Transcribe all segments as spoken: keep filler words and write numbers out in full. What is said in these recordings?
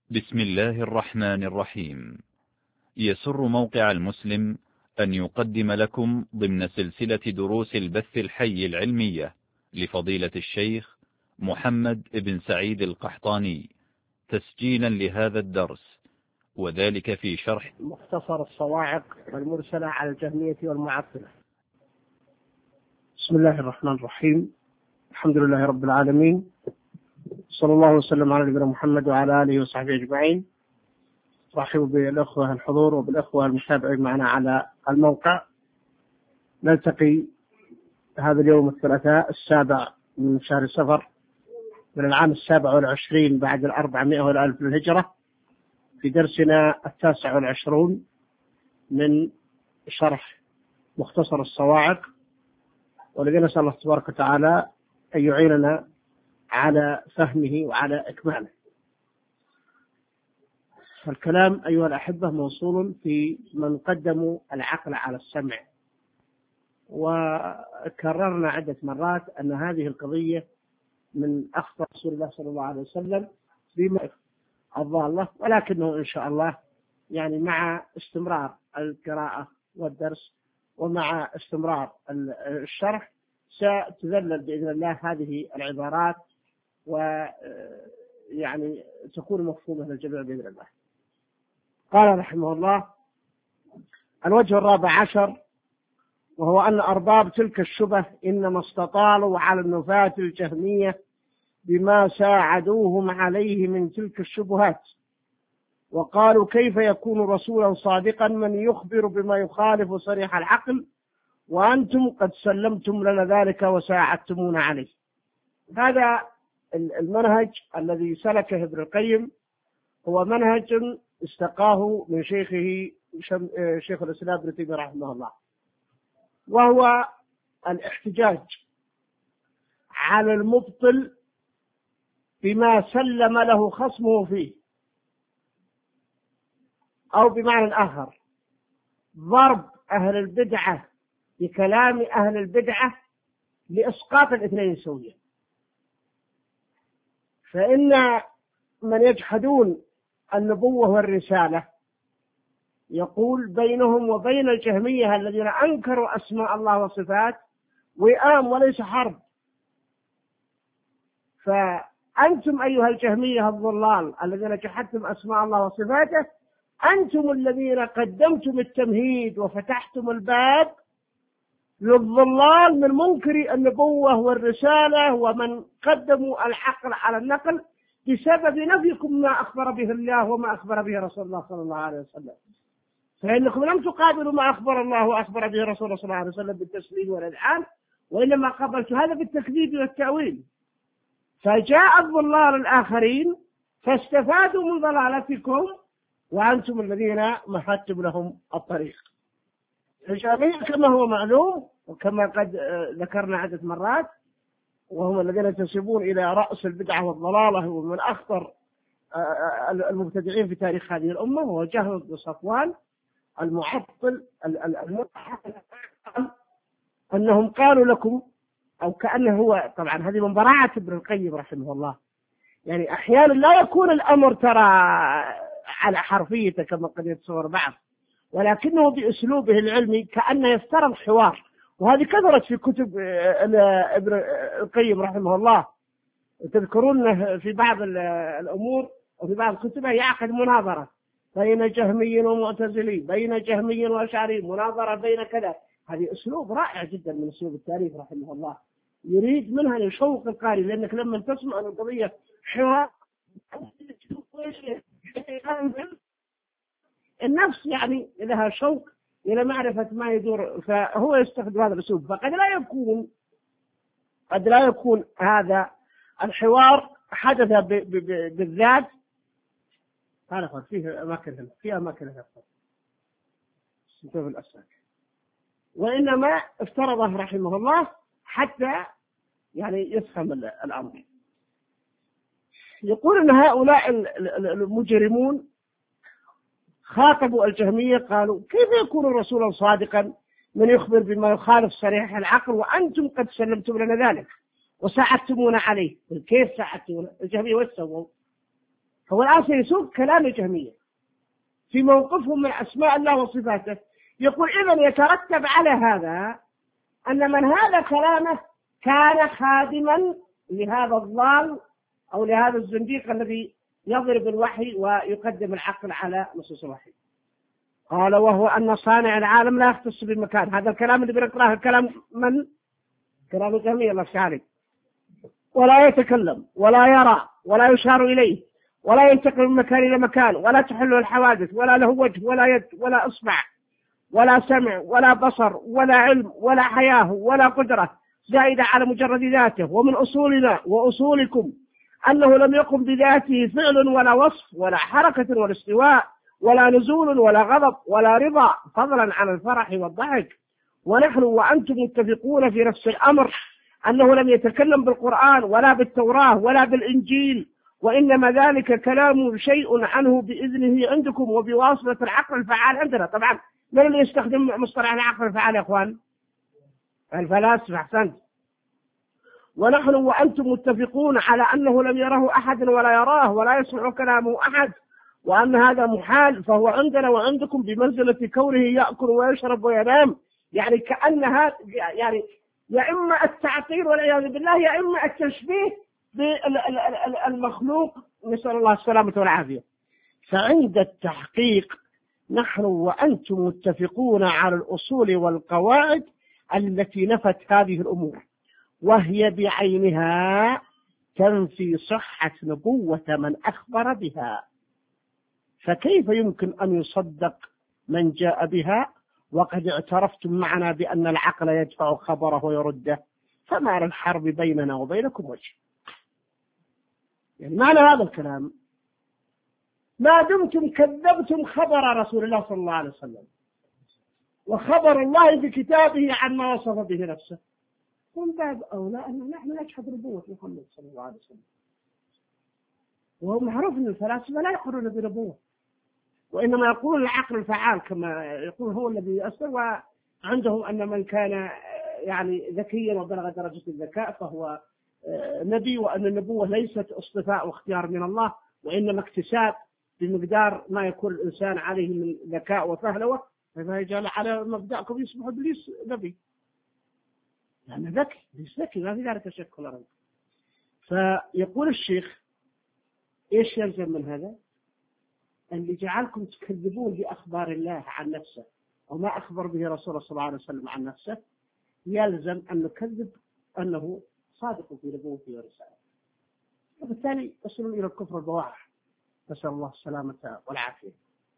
بسم الله الرحمن الرحيم. يسر موقع المسلم أن يقدم لكم ضمن سلسلة دروس البث الحي العلمية لفضيلة الشيخ محمد بن سعيد القحطاني تسجيلا لهذا الدرس، وذلك في شرح مختصر الصواعق والمرسلة على الجهمية والمعطلة. بسم الله الرحمن الرحيم. الحمد لله رب العالمين، صلى الله وسلم على نبينا محمد وعلى آله وصحبه أجمعين. رحب بالأخوة الحضور وبالأخوة المتابعين معنا على الموقع. نلتقي هذا اليوم الثلاثاء السابع من شهر صفر من العام السابع والعشرين بعد الأربعمائة والألف للهجرة، في درسنا التاسع والعشرون من شرح مختصر الصواعق، ولقد نسأل الله تبارك وتعالى أن يعيننا على فهمه وعلى إكماله. فالكلام أيها الأحبة موصول في من قدموا العقل على السمع، وكررنا عدة مرات أن هذه القضية من أخطاء رسول الله صلى الله عليه وسلم بما الضالة، ولكنه إن شاء الله يعني مع استمرار القراءة والدرس ومع استمرار الشرح ستذلل بإذن الله هذه العبارات ويعني تكون مفهومة للجميع بإذن الله. قال رحمه الله: الوجه الرابع عشر، وهو أن أرباب تلك الشبه إنما استطالوا على النفاة الجهمية بما ساعدوهم عليه من تلك الشبهات، وقالوا: كيف يكون رسولا صادقا من يخبر بما يخالف صريح العقل وأنتم قد سلمتم لنا ذلك وساعدتمون عليه. هذا المنهج الذي سلكه ابن القيم هو منهج استقاه من شيخه شيخ الإسلام ابن تيمية رحمه الله، وهو الاحتجاج على المبطل بما سلم له خصمه فيه، أو بمعنى آخر ضرب أهل البدعة بكلام أهل البدعة لإسقاط الاثنين سويا. فإن من يجحدون النبوة والرسالة يقول بينهم وبين الجهمية الذين أنكروا أسماء الله وصفات وئام وليس حرب. فأنتم أيها الجهمية الضلال الذين جحدتم أسماء الله وصفاته، أنتم الذين قدمتم التمهيد وفتحتم الباب للضلال من منكر النبوة والرسالة ومن قدموا العقل على النقل بسبب نفيكم ما أخبر به الله وما أخبر به رسول الله صلى الله عليه وسلم. فإنكم لم تقابلوا ما أخبر الله وأخبر به رسول الله صلى الله عليه وسلم بالتسليم والإذعان، وإنما قابلت هذا بالتكذيب والتأويل. فجاء الضلال الآخرين فاستفادوا من ضلالتكم وأنتم الذين مهدتم لهم الطريق. الجهمية كما هو معلوم وكما قد ذكرنا عدة مرات، وهم الذين ينتسبون إلى رأس البدعة والضلالة ومن أخطر المبتدعين في تاريخ هذه الأمة، وهو جهم بن صفوان المعطل الملحد، أنهم قالوا لكم، أو كأنه هو طبعا هذه من براعة ابن القيم رحمه الله، يعني أحيانا لا يكون الأمر ترى على حرفيته كما قد يتصور بعض، ولكنه بأسلوبه العلمي كأنه يفترض حوار. وهذه كثرت في كتب ابن القيم رحمه الله. تذكرون في بعض الأمور وفي بعض كتبه يعقد مناظرة بين جهمي ومعتزلي، بين جهمي وأشعري، مناظرة بين كذا. هذه أسلوب رائع جدا من أسلوب التاريخ رحمه الله، يريد منها يشوق القارئ، لأنك لما تسمع عن القضية حوار النفس يعني لها شوق إلى معرفة ما يدور، فهو يستخدم هذا الأسلوب. فقد لا يكون قد لا يكون هذا الحوار حدث بالذات. هذا فيه أماكن في أماكن سنتوب الأساك، وإنما افترضه رحمه الله حتى يعني يفهم الأمر. يقول أن هؤلاء المجرمون خاطبوا الجهمية قالوا: كيف يكون رسولا صادقا من يخبر بما يخالف صريح العقل وأنتم قد سلمتم لنا ذلك وساعدتمونا عليه؟ كيف ساعدتمونا؟ الجهمية وش سووا؟ هو الآن سيسوق كلام الجهمية في موقفهم من أسماء الله وصفاته. يقول إذن يترتب على هذا أن من هذا كلامه كان خادما لهذا الضال أو لهذا الزنديق الذي يضرب الوحي ويقدم العقل على نصوص الوحي. قال وهو أن صانع العالم لا يختص بالمكان. هذا الكلام اللي بنقراه كلام من؟ كلام الجهمية الله عليه. ولا يتكلم ولا يرى ولا يشار إليه ولا ينتقل من مكان إلى مكان ولا تحله الحوادث ولا له وجه ولا يد ولا إصبع ولا سمع ولا بصر ولا علم ولا حياة ولا قدرة زائدة على مجرد ذاته. ومن أصولنا وأصولكم أنه لم يقم بذاته فعل ولا وصف ولا حركة ولا استواء ولا نزول ولا غضب ولا رضا فضلا عن الفرح والضحك. ونحن وأنتم متفقون في نفس الأمر أنه لم يتكلم بالقرآن ولا بالتوراة ولا بالإنجيل، وإنما ذلك كلام شيء عنه بإذنه عندكم وبواسطة العقل الفعال عندنا. طبعا من اللي يستخدم مصطلح العقل الفعال يا أخوان؟ الفلاسفة. أحسنت. ونحن وأنتم متفقون على أنه لم يره أحد ولا يراه ولا يسمع كلامه أحد، وأن هذا محال، فهو عندنا وعندكم بمنزلة كونه يأكل ويشرب وينام. يعني كأنها يعني يا إما التعطيل والعياذ بالله يا إما التشبيه بالمخلوق، نسأل الله السلامة والعافية. فعند التحقيق نحن وأنتم متفقون على الأصول والقواعد التي نفت هذه الأمور، وهي بعينها تنفي صحة نبوة من أخبر بها. فكيف يمكن أن يصدق من جاء بها وقد اعترفتم معنا بأن العقل يدفع خبره ويرده؟ فما الحرب بيننا وبينكم وجه. يعني معنى هذا الكلام ما دمتم كذبتم خبر رسول الله صلى الله عليه وسلم وخبر الله في كتابه عن ما وصف به نفسه، من باب أولى أن نحن نجحد نبوة محمد صلى الله عليه وسلم. وهو معروف أن الفلاسفة لا يقولون بنبوة، وإنما يقول العقل الفعال كما يقول هو الذي يؤثر. وعندهم أن من كان يعني ذكيا وبلغ درجة الذكاء فهو نبي، وأن النبوة ليست اصطفاء واختيار من الله، وإنما اكتساب بمقدار ما يكون الإنسان عليه من ذكاء وفهلوة، فإذا جعل على مبدأكم يصبح إبليس نبي، لأنه ذكي، ليس ذكي ما في ذلك شك ولا ريب. فيقول الشيخ إيش يلزم من هذا؟ اللي جعلكم تكذبون بأخبار الله عن نفسه وما أخبر به رسول صلى الله عليه وسلم عن نفسه، يلزم أن نكذب أنه صادق في نبوته ورسالته، وبالتالي يصلون إلى الكفر البواح، نسأل الله السلامة والعافية.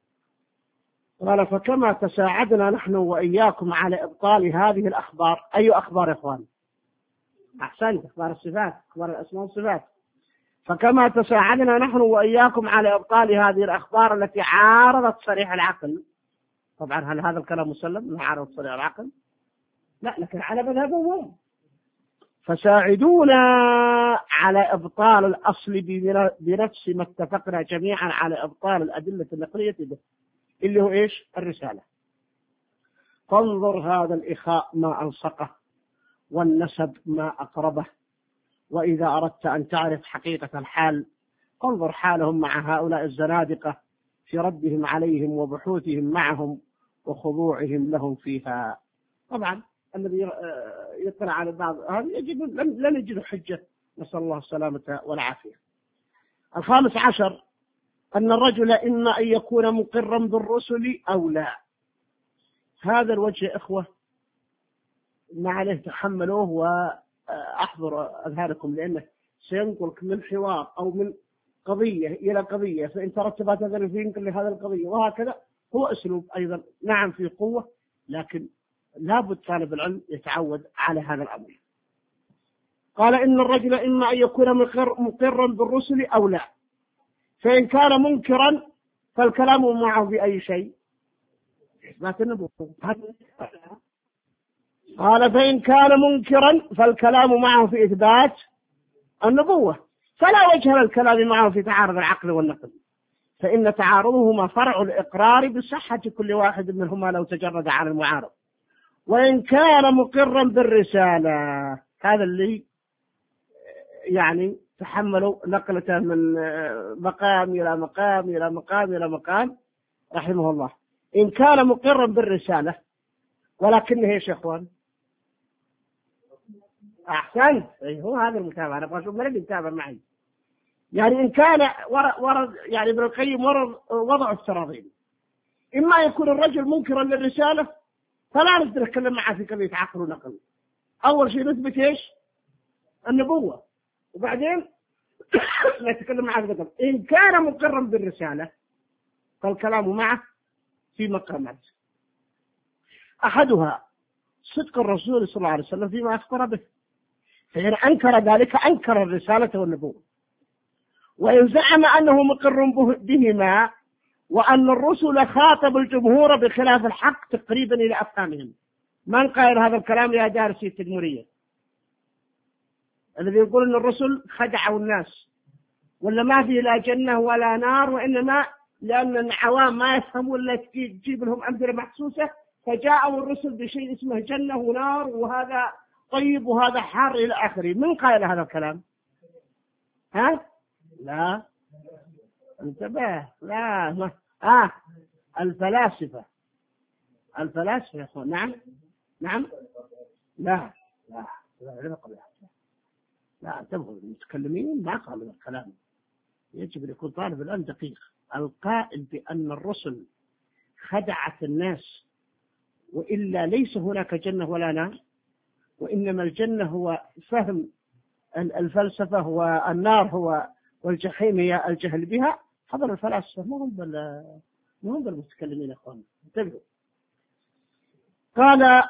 قال فكما تساعدنا نحن وإياكم على إبطال هذه الأخبار. أي أخبار يا إخوان؟ أحسنت، أخبار الصفات، أخبار الأسماء والصفات. فكما تساعدنا نحن وإياكم على إبطال هذه الأخبار التي عارضت صريح العقل. طبعا هل هذا الكلام مسلم أنه عارض صريح العقل؟ لا، لكن على مذهبهم. فساعدونا على إبطال الأصل بنفس ما اتفقنا جميعا على إبطال الأدلة النقلية به، اللي هو إيش؟ الرسالة. فانظر هذا الإخاء ما ألصقه والنسب ما أقربه. وإذا أردت أن تعرف حقيقة الحال فانظر حالهم مع هؤلاء الزنادقة في ردهم عليهم وبحوثهم معهم وخضوعهم لهم فيها. طبعا الذي يطلع على بعض هذا يجب لن يجد حجة، نسأل الله السلامة والعافية. الخامس عشر أن الرجل إما أن يكون مقرا بالرسل أو لا. هذا الوجه يا إخوة ما عليه تحملوه وأحضر أذهانكم، لأنه سينقلك من حوار أو من قضية إلى قضية، فإن ترتبت هذا ينقل لهذا القضية، وهكذا. هو أسلوب أيضا نعم في قوة، لكن لابد طالب العلم يتعود على هذا الأمر. قال إن الرجل إما أن يكون مقرا بالرسل أو لا، فإن كان منكرا فالكلام معه بأي شيء؟ إثبات النبوة. قال فإن كان منكرا فالكلام معه في إثبات النبوة، فلا وجه للكلام معه في تعارض العقل والنقل، فإن تعارضهما فرع الإقرار بصحة كل واحد منهما لو تجرد عن المعارض. وإن كان مقرا بالرسالة، هذا اللي يعني تحملوا نقلته من مقام إلى مقام إلى مقام إلى مقام رحمه الله. إن كان مقرا بالرسالة ولكنه يا إخوان أحسنت، هو هذا المتابعة، أنا أبغى أشوف من اللي يتابع معي. يعني إن كان ورد يعني ابن القيم ورد وضع افتراضين، إما يكون الرجل منكرا للرسالة فلا نقدر نتكلم معه في قضية عقل ونقل. أول شيء نثبت إيش؟ النبوة، وبعدين نتكلم معه في النقل. إن كان مقرا بالرسالة فالكلام معه في مقامات، أحدها صدق الرسول صلى الله عليه وسلم فيما أخبر به، فإن أنكر ذلك أنكر الرسالة والنبوة. وإن زعم أنه مقر بهما وأن الرسل خاطب الجمهور بخلاف الحق تقريبا إلى أفهامهم. من قال هذا الكلام يا دارسي التدمرية الذي يقول أن الرسل خدعوا الناس ولا ما فيه لا جنة ولا نار، وإنما لأن العوام ما يفهمون إلا تجيب لهم أمثلة محسوسة فجاءوا الرسل بشيء اسمه جنة ونار وهذا طيب وهذا حار إلى آخره. من قال هذا الكلام؟ ها؟ لا انتبه، لا ما. آه الفلاسفة الفلاسفة يا أخوان. نعم نعم لا لا لا لا لا انتبهوا، المتكلمين ما قالوا الكلام. يجب أن يكون طالب الآن دقيق. القائل بأن الرسل خدعت الناس وإلا ليس هناك جنة ولا نار، وإنما الجنة هو فهم الفلسفة والنار هو والجحيم هي الجهل بها، هذا الفلاسفة ما هم بال ما هم بالمتكلمين يا أخوان. انتبهوا. قال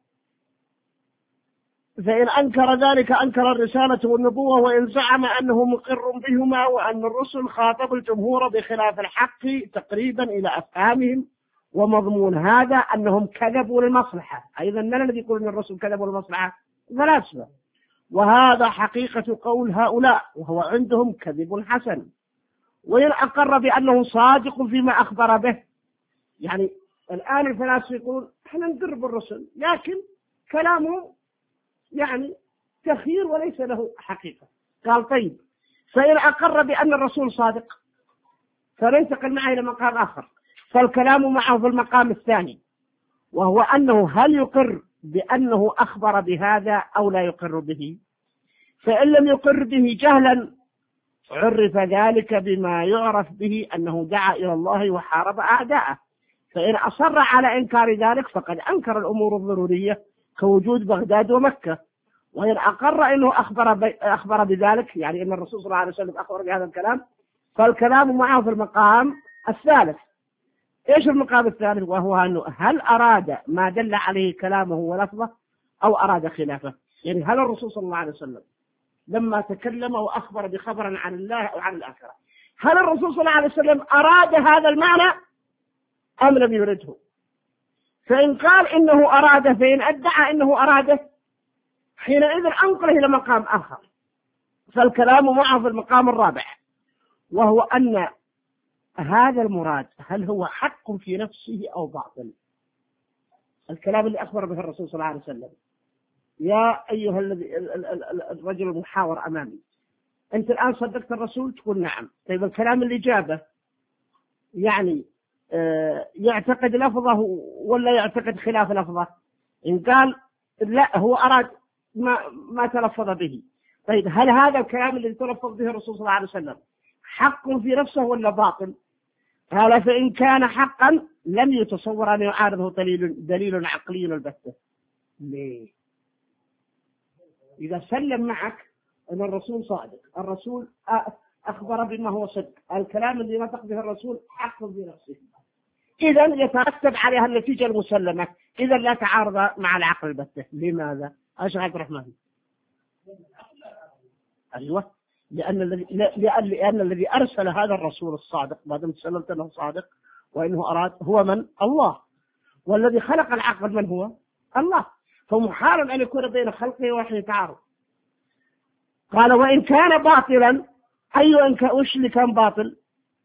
فإن أنكر ذلك أنكر الرسالة والنبوة، وإن زعم أنه مقر بهما وأن الرسل خاطب الجمهور بخلاف الحق تقريبا إلى أفهامهم. ومضمون هذا أنهم كذبوا للمصلحة. أيضا من الذي يقول أن الرسل كذبوا للمصلحة؟ الفلاسفة. وهذا حقيقة قول هؤلاء، وهو عندهم كذب حسن. وإن أقر بأنه صادق فيما أخبر به، يعني الآن الفلاسفة يقول احنا نقر بالرسل لكن كلامه يعني تخيير وليس له حقيقة. قال طيب فإن أقر بأن الرسول صادق فننتقل معه إلى مقام آخر، فالكلام معه في المقام الثاني، وهو أنه هل يقر بأنه أخبر بهذا أو لا يقر به. فإن لم يقر به جهلا عرف ذلك بما يعرف به أنه دعا إلى الله وحارب أعداءه. فإن أصر على إنكار ذلك فقد أنكر الأمور الضرورية كوجود بغداد ومكة. وإن أقر أنه أخبر, أخبر بذلك، يعني أن الرسول صلى الله عليه وسلم أخبر بهذا الكلام، فالكلام معه في المقام الثالث. إيش المقام الثالث؟ وهو أنه هل أراد ما دل عليه كلامه ولفظه أو أراد خلافه. يعني هل الرسول صلى الله عليه وسلم لما تكلم وأخبر بخبرا عن الله أو عن الآخرة، هل الرسول صلى الله عليه وسلم أراد هذا المعنى أم لم يرده؟ فإن قال إنه أراده، فإن ادعى إنه أراده، حينئذ أنقله إلى مقام آخر. فالكلام معه في المقام الرابع، وهو أن هذا المراد هل هو حق في نفسه أو باطل. الكلام اللي أخبر به الرسول صلى الله عليه وسلم، يا أيها الذي الرجل المحاور أمامي، أنت الآن صدقت الرسول؟ تقول نعم. طيب الكلام اللي جابه يعني يعتقد لفظه ولا يعتقد خلاف لفظه؟ إن قال لا هو أراد ما, ما تلفظ به، طيب هل هذا الكلام الذي تلفظ به الرسول صلى الله عليه وسلم حق في نفسه ولا باطل؟ قال فإن كان حقا لم يتصور أن يعارضه دليل, دليل عقلي البتة. ليه؟ إذا سلم معك أن الرسول صادق، الرسول أخبر بما هو صدق، الكلام الذي نطق به الرسول حق بنفسه، إذا يترتب عليها النتيجة المسلمة، إذا لا تعارض مع العقل البتة. لماذا؟ أشهد عبد الرحمن. أيوة، لأن الذي لأن, لأن الذي أرسل هذا الرسول الصادق ما دام سلمت أنه صادق وإنه أراد هو من؟ الله. والذي خلق العقل من هو؟ الله. فمحال أن يكون بين خلقه وحي تعارض. قال وإن كان باطلا، أيوة إن كان وش اللي كان باطل؟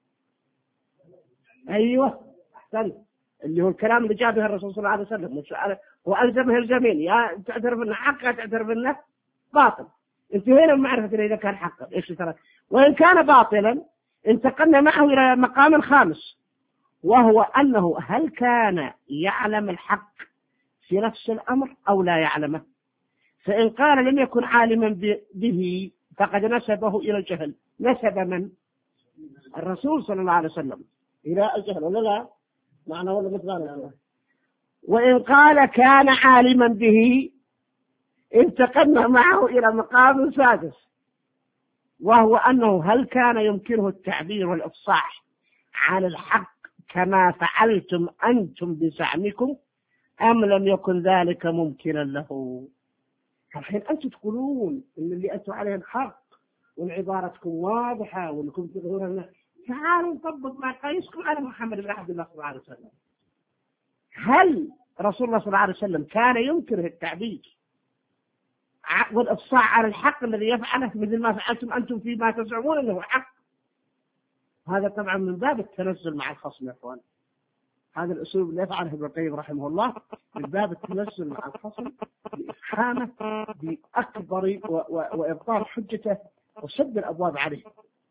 أيوة أحسن، اللي هو الكلام اللي جاء به الرسول صلى الله عليه وسلم وألزمه الجميل، يا تعترف أنه حق يا تعترف أنه باطل. انتهينا من معرفة إذا كان حقا إيش ترى. وإن كان باطلا انتقلنا معه إلى مقام خامس، وهو أنه هل كان يعلم الحق في نفس الأمر أو لا يعلمه. فإن قال لم يكن عالما به فقد نسبه إلى الجهل. نسب من؟ الرسول صلى الله عليه وسلم إلى الجهل ولا لا؟ معنى ولا مثلا. وإن قال كان عالما به انتقلنا معه إلى مقام سادس، وهو أنه هل كان يمكنه التعبير والإفصاح عن الحق كما فعلتم أنتم بزعمكم أم لم يكن ذلك ممكنا له. الحين أنتم تقولون إن اللي أنتم عليه الحق والعبارتكم واضحة وأنكم تظهرون، تعالوا نطبق ما قيسكم على محمد بن عبد الله صلى الله عليه وسلم. هل رسول الله صلى الله عليه وسلم كان ينكره التعبير والإفصاح على الحق الذي يفعله مثل ما فعلتم أنتم فيما تزعمون أنه حق؟ هذا طبعا من باب التنزل مع الخصم يا أخوان. هذا الأسلوب اللي يفعله ابن القيم رحمه الله من باب التنزل مع الخصم لإفحامه بأكبر وإبطال حجته وسد الأبواب عليه.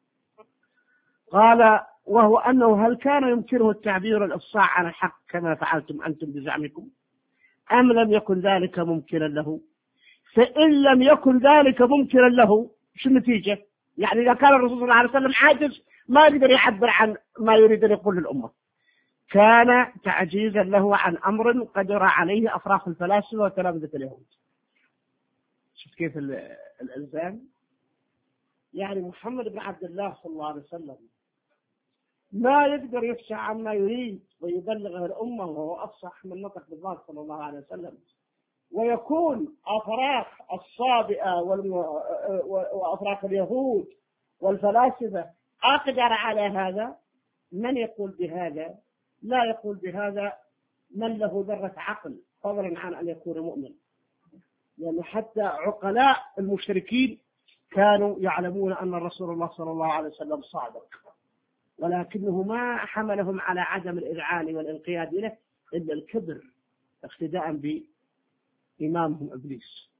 قال وهو أنه هل كان يمكنه التعبير والإفصاح عن الحق كما فعلتم أنتم بزعمكم أم لم يكن ذلك ممكنا له. فإن لم يكن ذلك ممكنا له شو النتيجة؟ يعني إذا كان الرسول صلى الله عليه وسلم عاجز ما يقدر يعبر عن ما يريد أن يقول للأمة، كان تعجيزا له عن أمر قدر عليه أفراخ الفلاسفة وتلامذة اليهود. شفت كيف الإلزام؟ يعني محمد بن عبد الله صلى الله عليه وسلم ما يقدر يفشى عما يريد ويبلغه الأمة وهو أفصح من نطق بالله صلى الله عليه وسلم، ويكون أفراخ الصابئة وأفراخ اليهود والفلاسفة أقدر على هذا. من يقول بهذا؟ لا يقول بهذا من له ذرة عقل فضلا عن أن يكون مؤمن. لأن يعني حتى عقلاء المشركين كانوا يعلمون أن الرسول الله صلى الله عليه وسلم صادق، ولكنه ما حملهم على عدم الإذعان والانقياد له إلا الكبر اقتداء بإمامهم إبليس.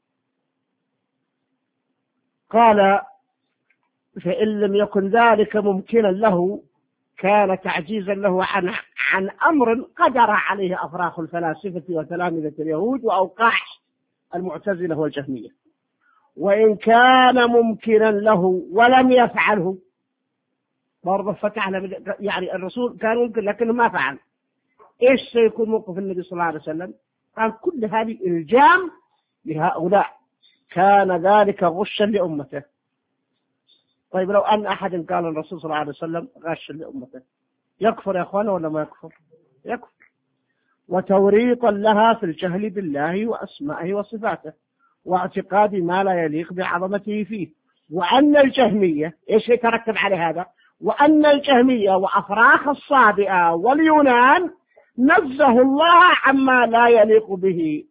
قال فإن لم يكن ذلك ممكنا له كان تعجيزا له عن عن أمر قدر عليه أفراخ الفلاسفة وتلامذة اليهود وأوقاح المعتزلة والجهمية. وإن كان ممكنا له ولم يفعله برضه فتح يعني الرسول كان ممكن لكنه ما فعل، إيش سيكون موقف النبي صلى الله عليه وسلم؟ قال كل هذه إلجام لهؤلاء، كان ذلك غشا لأمته. طيب لو أن أحد قال الرسول صلى الله عليه وسلم غش لأمته يكفر يا أخوانا ولا ما يكفر؟ يكفر. وتوريطا لها في الجهل بالله وأسمائه وصفاته واعتقاد ما لا يليق بعظمته فيه. وأن الجهمية إيش يترتب على هذا؟ وأن الجهمية وأفراخ الصابئة واليونان نزه الله عما لا يليق به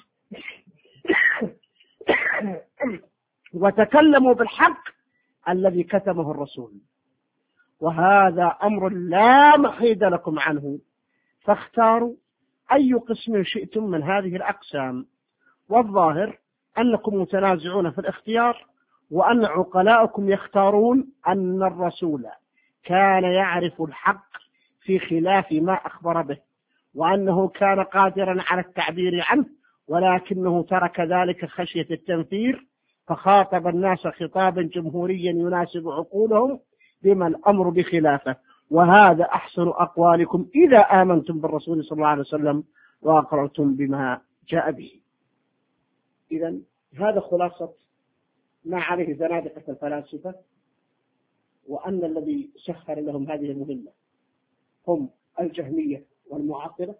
وتكلموا بالحق الذي كتمه الرسول، وهذا أمر لا محيد لكم عنه، فاختاروا أي قسم شئتم من هذه الأقسام. والظاهر أنكم متنازعون في الاختيار، وأن عقلاءكم يختارون أن الرسول كان يعرف الحق في خلاف ما أخبر به، وأنه كان قادرا على التعبير عنه، ولكنه ترك ذلك خشية التنفير، فخاطب الناس خطابا جمهوريا يناسب عقولهم بما الأمر بخلافه. وهذا أحسن أقوالكم إذا آمنتم بالرسول صلى الله عليه وسلم وأقرأتم بما جاء به. إذن هذا خلاصة ما عليه زنادقة الفلاسفة، وأن الذي سخر لهم هذه المهمة هم الجهمية والمعطلة.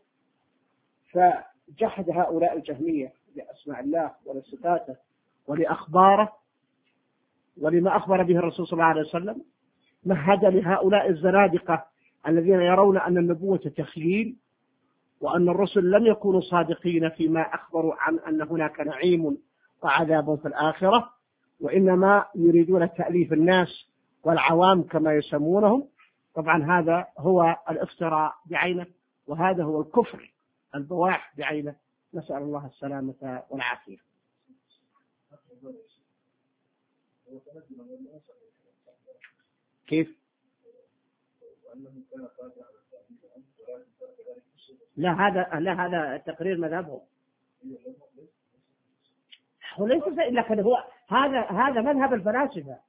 فجحد هؤلاء الجهمية لأسماء الله ولصفاته ولأخباره ولما أخبر به الرسول صلى الله عليه وسلم، مهد لهؤلاء الزنادقة الذين يرون أن النبوة تخييل، وأن الرسل لم يكونوا صادقين فيما أخبروا عن أن هناك نعيم وعذاب في الآخرة، وإنما يريدون تأليف الناس والعوام كما يسمونهم. طبعا هذا هو الافتراء بعينه، وهذا هو الكفر البواح بعينه، نسأل الله السلامة والعافية. كيف؟ لا هذا لا هذا تقرير مذهبهم، وليس لكن هو هذا هذا مذهب الفلاسفة.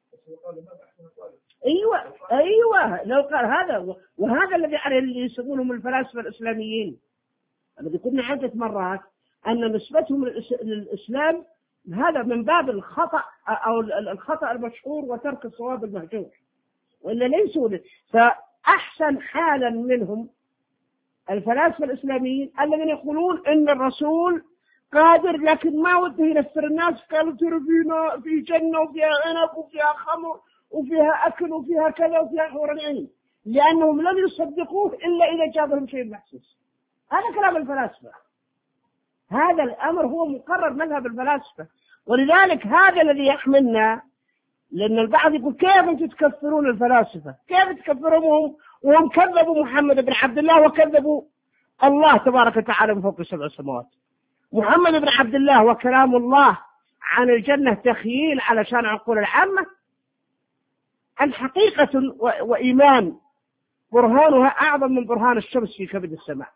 ايوه ايوه لو قال هذا، وهذا الذي عليه اللي يسمونهم الفلاسفة الإسلاميين الذي قلنا عدة مرات أن نسبتهم للإسلام هذا من باب الخطأ أو الخطأ المشهور وترك الصواب المهجور، وإلا ليسوا. فأحسن حالا منهم الفلاسفة الإسلاميين الذين يقولون إن الرسول قادر لكن ما وده ينفر الناس، قالوا ترى فينا في جنة وفيها عنب وفيها خمر وفيها أكل وفيها كذا وفيها حور العين، لأنهم لم يصدقوه إلا إذا جابهم شيء محسوس. هذا كلام الفلاسفة، هذا الأمر هو مقرر مذهب الفلاسفة. ولذلك هذا الذي يحملنا، لأن البعض يقول كيف أنتم تكفرون الفلاسفة؟ كيف تكفرونهم وهم كذبوا محمد بن عبد الله وكذبوا الله تبارك وتعالى من فوق سبع سماوات. محمد بن عبد الله وكلام الله عن الجنة تخييل علشان عقول العامة، عن حقيقة وإيمان برهانها أعظم من برهان الشمس في كبد السماء.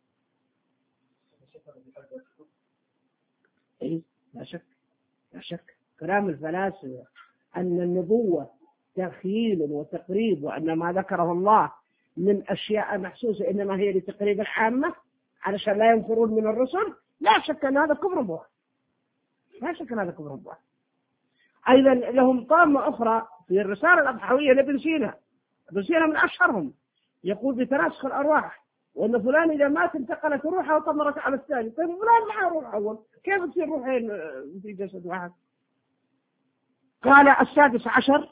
إيه لا شك لا شك كلام الفلاسفة أن النبوة تخييل وتقريب، وأن ما ذكره الله من أشياء محسوسة إنما هي لتقريب العامة علشان لا ينفرون من الرسل، لا شك أن هذا كفر بوح، لا شك أن هذا كفر بوح. أيضا لهم طامة أخرى في الرسالة الأضحوية لابن سينا، ابن سينا من أشهرهم، يقول بتناسخ الأرواح، وأن فلان إذا مات انتقلت روحه وطمرت على الثاني. طيب فلان معه روح أول، كيف تصير روحين في جسد واحد؟ قال السادس عشر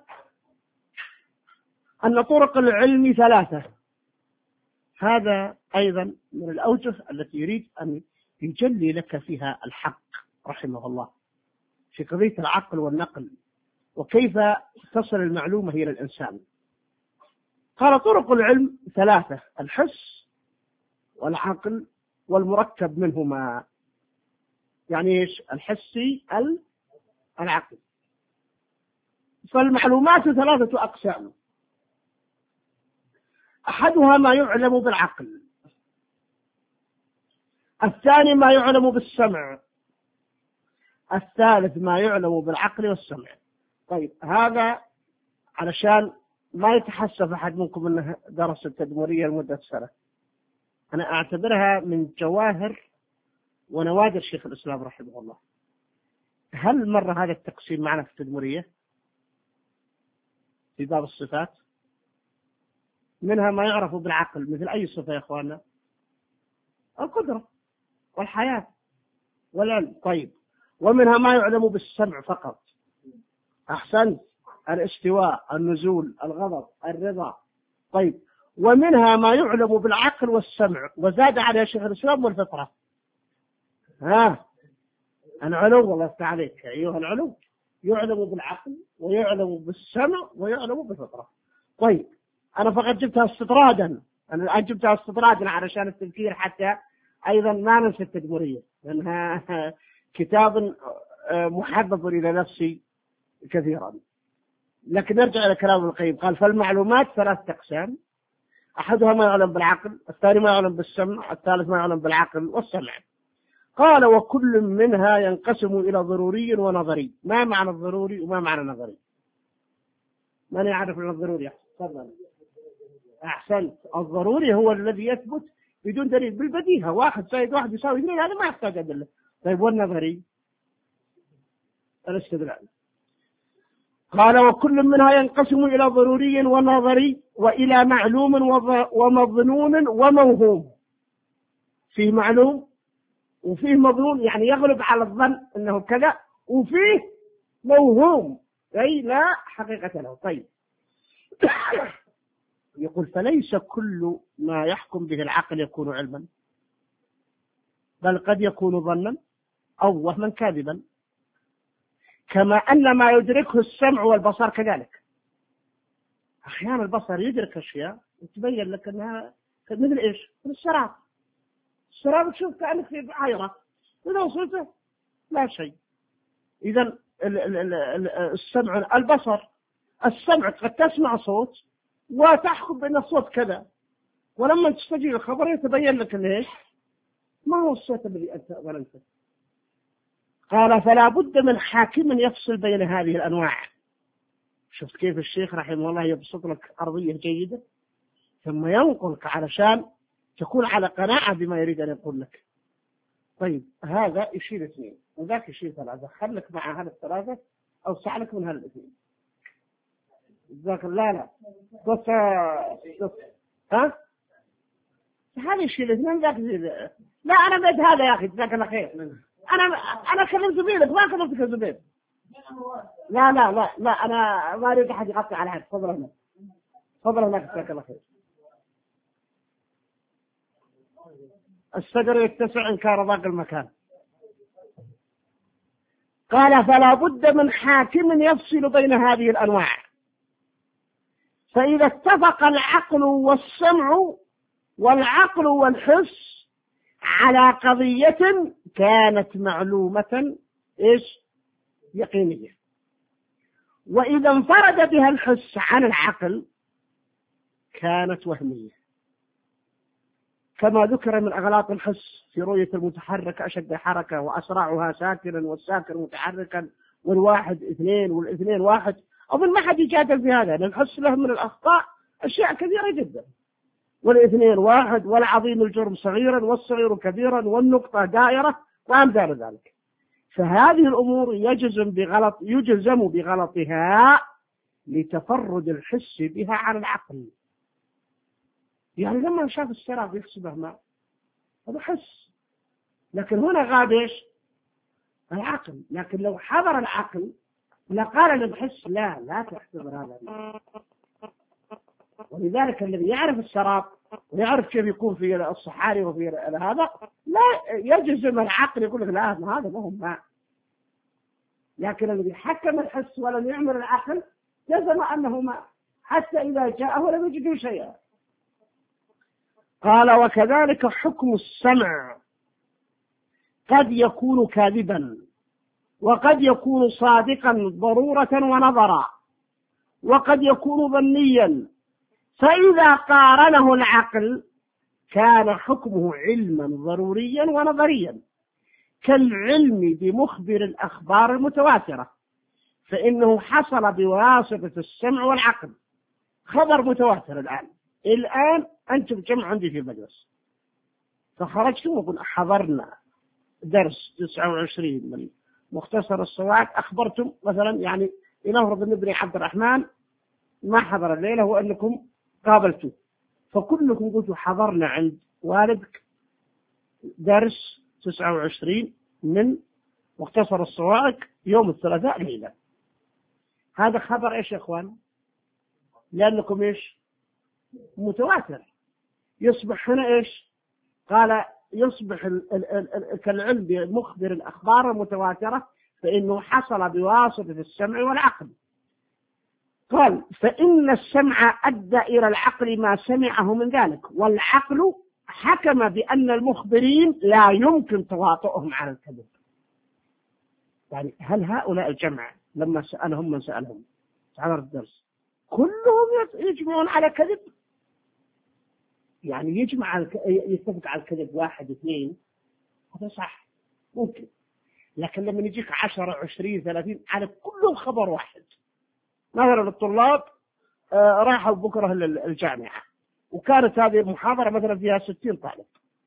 أن طرق العلم ثلاثة. هذا أيضا من الأوجه التي يريد أن يجلي لك فيها الحق رحمه الله في قضية العقل والنقل وكيف تصل المعلومة إلى الإنسان. قال طرق العلم ثلاثة: الحس والعقل والمركب منهما. يعني إيش الحسي؟ العقل. فالمعلومات ثلاثة أقسام: أحدها ما يعلم بالعقل، الثاني ما يعلم بالسمع، الثالث ما يعلم بالعقل والسمع. طيب هذا علشان ما يتحسف أحد منكم أنه درس التدمرية لمدة سنة، أنا أعتبرها من جواهر ونوادر شيخ الإسلام رحمه الله. هل مر هذا التقسيم معنا في التدمرية في باب الصفات؟ منها ما يعرف بالعقل مثل أي صفة يا أخواننا؟ القدرة والحياة والعلم. طيب ومنها ما يعلم بالسمع فقط. أحسنت، الاستواء، النزول، الغضب، الرضا. طيب ومنها ما يعلم بالعقل والسمع، وزاد على شيخ الإسلام والفطرة. ها العلو، والله يفتح عليك أيها العلو، يعلم بالعقل ويعلم بالسمع ويعلم بالفطرة. طيب أنا فقط جبتها استطرادا، أنا الآن جبتها استطرادا علشان التذكير حتى أيضا ما ننسى التدمرية، لأنها كتاب محبب إلى نفسي كثيرا. لكن نرجع إلى كلام ابن القيم. قال فالمعلومات ثلاث أقسام: أحدها ما يعلم بالعقل، الثاني ما يعلم بالسمع، الثالث ما يعلم بالعقل والسمع. قال وكل منها ينقسم إلى ضروري ونظري. ما معنى الضروري وما معنى النظري؟ من يعرف عن الضروري؟ تفضل. أحسنت، الضروري هو الذي يثبت بدون دليل بالبديهة، واحد زائد واحد يساوي اثنين، هذا ما يحتاج أدلة. طيب والنظري؟ الاستدلال. قال وكل منها ينقسم إلى ضروري ونظري وإلى معلوم ومظنون وموهوم. فيه معلوم وفيه مظنون، يعني يغلب على الظن أنه كذا، وفيه موهوم أي لا حقيقة له. طيب يقول فليس كل ما يحكم به العقل يكون علما، بل قد يكون ظنا أو وهما كاذبا، كما أن ما يدركه السمع والبصر كذلك. أحيانا البصر يدرك أشياء وتبين لك أنها مثل إيش؟ مثل السراب. السراب تشوف كأنك في بحيرة، إذا وصلته لا شيء. إذن السمع البصر. السمع قد تسمع صوت وتحكم بأن الصوت كذا، ولما تستجيب الخبر يتبين لك ليش ما هو الصوت الذي أنت ظننته. قال فلا بد من حاكم يفصل بين هذه الأنواع. شفت كيف الشيخ رحمه الله يبسط لك أرضية جيدة ثم ينقلك علشان تكون على قناعة بما يريد أن يقول لك. طيب هذا يشيل اثنين وذاك يشيل ثلاثة، خلك مع هذا الثلاثة أو سعلك من هذا الاثنين. ذاك لا لا بس ها هذا يشيل اثنين ذاك يشيل. لا أنا بيت هذا يا أخي جزاك الله خير. أنا أنا كلمت زميلك ما كلمتك يا زميل. لا لا لا لا أنا ما أريد أحد يغطي على حد. تفضل هنا تفضل هناك جزاك الله خير. الصدر يتسع إن كان ضاق المكان. قال فلا بد من حاكم يفصل بين هذه الأنواع، فإذا اتفق العقل والسمع والعقل والحس على قضية كانت معلومة إيش يقينية، وإذا انفرد بها الحس عن العقل كانت وهمية، كما ذكر من أغلاط الحس في رؤية المتحرك أشد حركة وأسرعها ساكنا والساكن متحركا والواحد اثنين والاثنين واحد. أظن ما حد يجادل في هذا، لأن الحس له من الأخطاء أشياء كثيرة جدا. والاثنين واحد والعظيم الجرم صغيرا والصغير كبيرا والنقطة دائرة وأمثال ذلك. فهذه الأمور يجزم بغلط يجزم بغلطها لتفرد الحس بها عن العقل. يعني لما شاف السراب يحسبه ماء هذا حس، لكن هنا غاب ايش العقل. لكن لو حضر العقل لقال للحس لا لا تحتضر هذا. ولذلك الذي يعرف السراب ويعرف كيف يكون في الصحاري وفي هذا لا يجزم العقل يقول لك لا هذا ما هو ماء. لكن الذي حكم الحس ولم يعمل العقل جزم أنه ماء حتى إذا جاءه لم يجده شيئا. قال وكذلك حكم السمع قد يكون كاذبا وقد يكون صادقا ضرورة ونظرا وقد يكون ظنيا، فإذا قارنه العقل كان حكمه علما ضروريا ونظريا كالعلم بمخبر الأخبار المتواترة، فإنه حصل بواسطة السمع والعقل. خبر متواتر الآن الآن أنتم جمع عندي في المجلس فخرجتم وقلنا حضرنا درس تسعة وعشرين من مختصر الصواعق، أخبرتم مثلا يعني لنفرض أن ابن عبد الرحمن ما حضر الليلة وأنكم قابلتوا، فكلكم قلتوا حضرنا عند والدك درس تسعة وعشرين من مختصر الصواعق يوم الثلاثاء ليلة. هذا خبر إيش يا إخوان؟ لأنكم إيش متواتر. يصبح هنا إيش قال يصبح كالعلم بمخبر الأخبار المتواترة، فإنه حصل بواسطة السمع والعقل. قال فإن السمع أدى إلى العقل ما سمعه من ذلك، والعقل حكم بأن المخبرين لا يمكن تواطؤهم على الكذب. يعني هل هؤلاء الجمع لما سألهم من سألهم على الدرس كلهم يجمعون على كذب؟ يعني يجمع يتفق على الكذب واحد اثنين هذا صح ممكن، لكن لما يجيك عشرة عشرين ثلاثين على كلهم خبر واحد. مثلا الطلاب آه راحوا بكرة الجامعة وكانت هذه المحاضرة مثلا فيها ستين طالب،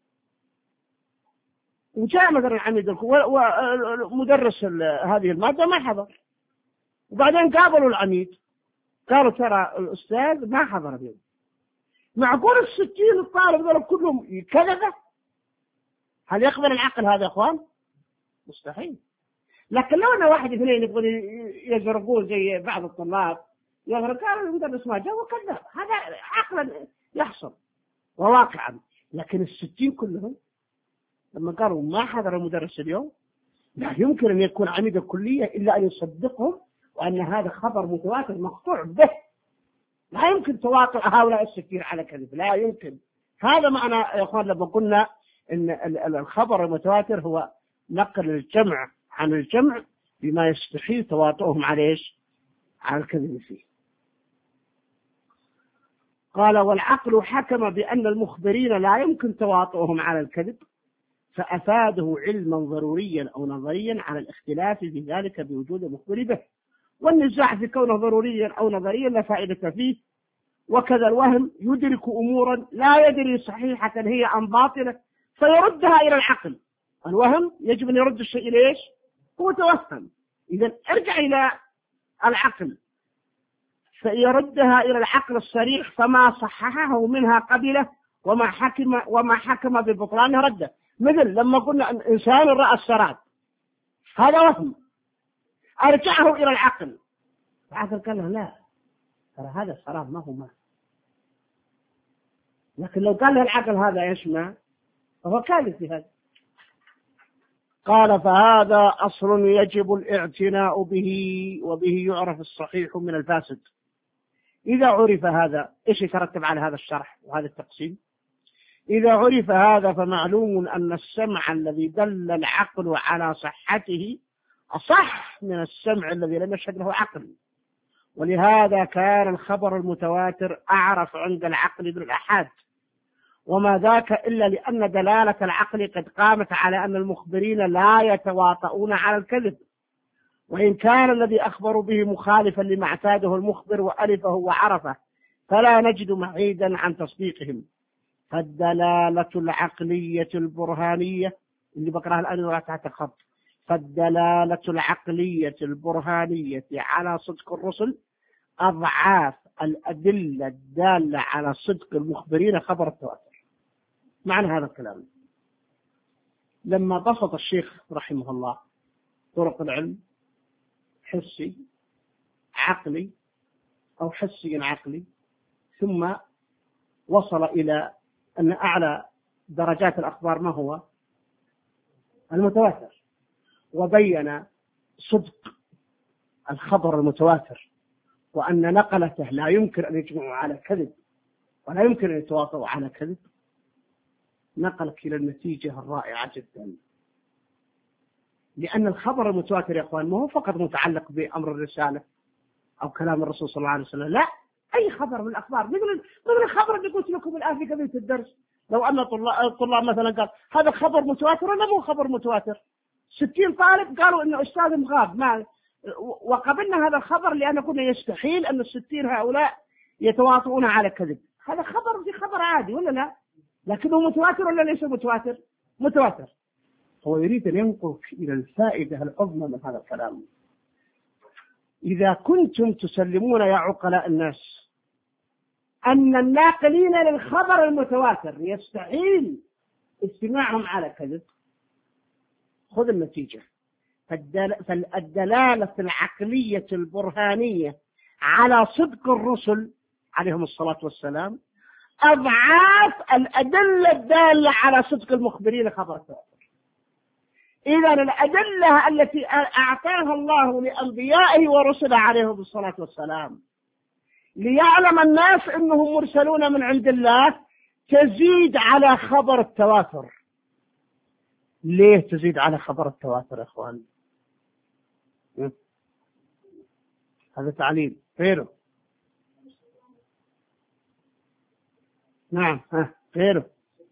وجاء مثلا عميد ومدرس هذه المادة ما حضر، وبعدين قابلوا العميد قالوا ترى الأستاذ ما حضر اليوم. معقول الستين الطالب ذول كلهم كذبة؟ هل يقبل العقل هذا يا أخوان؟ مستحيل. لكن لو أن واحد اثنين يبغون يزرقون زي بعض الطلاب يغرق قالوا المدرس ما جاء وكذب، هذا عقلا يحصل وواقعا. لكن الستين كلهم لما قالوا ما حضر المدرس اليوم لا يمكن أن يكون عميد الكلية إلا أن يصدقهم وأن هذا خبر متواتر مقطوع به. لا يمكن تواطؤ هؤلاء الستين على كذب، لا يمكن. هذا معنى يا أخوان لما قلنا إن الخبر المتواتر هو نقل الجمع عن الجمع بما يستحيل تواطؤهم على إيش؟ على الكذب فيه. قال والعقل حكم بأن المخبرين لا يمكن تواطؤهم على الكذب، فأفاده علما ضروريا أو نظريا على الاختلاف في ذلك بوجود المخبر به، والنزاع في كونه ضروريا أو نظريا لا فائدة فيه. وكذا الوهم يدرك أمورا لا يدري صحيحة هي أم باطلة فيردها إلى العقل. الوهم يجب أن يرد الشيء إلى إيش؟ هو توهم، إذا ارجع إلى العقل فيردها إلى العقل الصريح، فما صححه منها قبله وما حكم وما حكم ببطلان رده. مثل لما قلنا أن إنسان رأى السراب، هذا وهم، أرجعه إلى العقل، العقل قال له لا ترى هذا السراب ما هو ماء. لكن لو قال له العقل هذا ايش ماء فهو كاذب في هذا. قال فهذا أصل يجب الاعتناء به، وبه يعرف الصحيح من الفاسد. إذا عرف هذا إيش يترتب على هذا الشرح وهذا التقسيم؟ إذا عرف هذا فمعلوم أن السمع الذي دل العقل على صحته أصح من السمع الذي لم يشهد له عقل، ولهذا كان الخبر المتواتر أعرف عند العقل بالآحاد، وما ذاك إلا لأن دلالة العقل قد قامت على أن المخبرين لا يتواطؤون على الكذب، وإن كان الذي أخبروا به مخالفا لما اعتاده المخبر وألفه وعرفه فلا نجد معيدا عن تصديقهم. فالدلالة العقلية البرهانية اللي بقرأها الآن ولا تحت الخط، فالدلالة العقلية البرهانية على صدق الرسل أضعاف الأدلة الدالة على صدق المخبرين خبر التواتر. معنى هذا الكلام لما بسط الشيخ رحمه الله طرق العلم حسي عقلي أو حسي عقلي، ثم وصل إلى أن أعلى درجات الأخبار ما هو؟ المتواتر، وبين صدق الخبر المتواتر وأن نقلته لا يمكن أن يجمعوا على كذب ولا يمكن أن يتواطؤوا على كذب، نقلك إلى النتيجة الرائعة جدا. لأن الخبر المتواتر يا أخوان ما هو فقط متعلق بأمر الرسالة أو كلام الرسول صلى الله عليه وسلم، لا، أي خبر من الأخبار، مثل مثل الخبر اللي قلت لكم الآن في قبل الدرس، لو أن الطلاب مثلا قال هذا خبر متواتر ولا مو خبر متواتر، ستين طالب قالوا إن أستاذ غاب، ما وقبلنا هذا الخبر لأن كنا يستحيل أن الستين هؤلاء يتواطؤون على كذب، هذا خبر في خبر عادي ولا لا؟ لكنه متواتر ولا ليس متواتر؟ متواتر. هو يريد أن ينقلك إلى الفائدة العظمى من هذا الكلام. إذا كنتم تسلمون يا عقلاء الناس أن الناقلين للخبر المتواتر يستحيل استماعهم على كذب، خذ النتيجة. فالدلالة العقلية البرهانية على صدق الرسل عليهم الصلاة والسلام أضعاف الأدلة الدالة على صدق المخبرين خبر التواتر. إذا الأدلة التي أعطاها الله لأنبيائه ورسله عليهم الصلاة والسلام ليعلم الناس أنهم مرسلون من عند الله تزيد على خبر التواتر. ليه تزيد على خبر التواتر يا أخوان؟ هذا تعليل غيره. نعم ها غيره.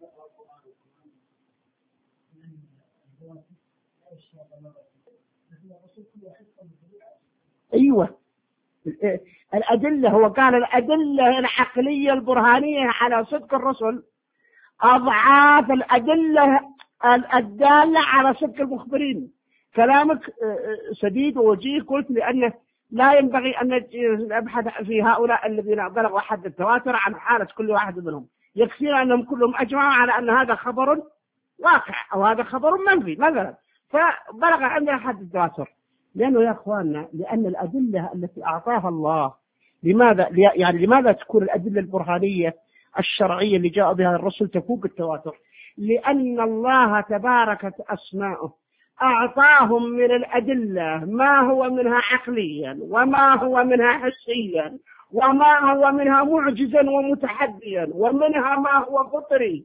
أيوة الأدلة، هو قال الأدلة العقلية البرهانية على صدق الرسل أضعاف الأدلة الدالة على صدق المخبرين. كلامك سديد ووجيه، قلت لأنه لا ينبغي أن نبحث في هؤلاء الذين بلغوا حد التواتر عن حالة كل واحد منهم، يكفينا أنهم كلهم أجمعوا على أن هذا خبر واقع أو هذا خبر منفي مثلا، فبلغ عندنا حد التواتر. لأنه يا أخواننا لأن الأدلة التي أعطاها الله لماذا يعني لماذا تكون الأدلة البرهانية الشرعية اللي جاء بها الرسل تفوق التواتر؟ لأن الله تباركت أسماؤه أعطاهم من الأدلة ما هو منها عقليا وما هو منها حسيا وما هو منها معجزا ومتحديا ومنها ما هو فطري.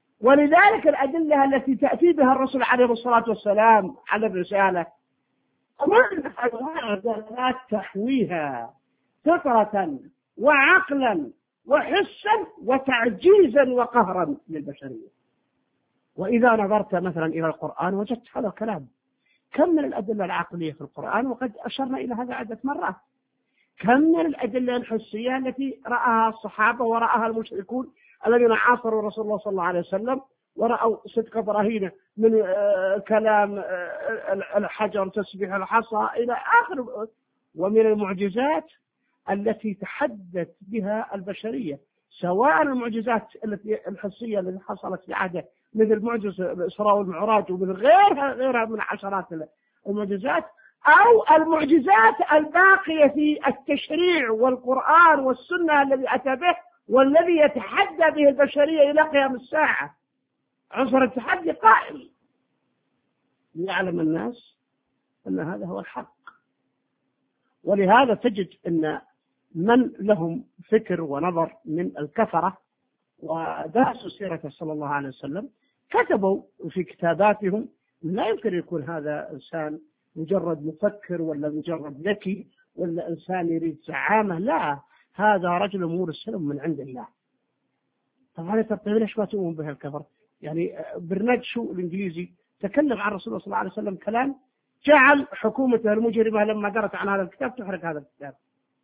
ولذلك الأدلة التي تأتي بها الرسول عليه الصلاة والسلام على الرسالة ومنها المعادلات تحويها فطرة وعقلا وحسا وتعجيزا وقهرا للبشرية. وإذا نظرت مثلا إلى القرآن وجدت هذا الكلام. كم من الأدلة العقلية في القرآن، وقد أشرنا إلى هذا عدة مرات. كم من الأدلة الحسية التي رآها الصحابة ورآها المشركون الذين عاصروا رسول الله صلى الله عليه وسلم ورأوا صدق براهينه من كلام الحجر، تسبيح الحصى، إلى آخر. ومن المعجزات التي تحدث بها البشرية، سواء المعجزات التي الحسية التي حصلت في عهده مثل معجزة الإسراء والمعراج ومن غيرها غيرها من عشرات المعجزات، أو المعجزات الباقية في التشريع والقرآن والسنة الذي أتى به والذي يتحدى به البشرية إلى قيام الساعة. عنصر التحدي قائم ليعلم الناس أن هذا هو الحق. ولهذا تجد أن من لهم فكر ونظر من الكفرة ودرسوا سيرة صلى الله عليه وسلم كتبوا في كتاباتهم لا يمكن يكون هذا إنسان مجرد مفكر ولا مجرد ذكي ولا إنسان يريد زعامة، لا، هذا رجل مرسل من عند الله. طبعا ترى ليش ما تؤمن به الكفر؟ يعني برنارد شو الإنجليزي تكلم عن رسول الله صلى الله عليه وسلم كلام جعل حكومته المجرمة لما قرأت عن هذا الكتاب تحرق هذا الكتاب،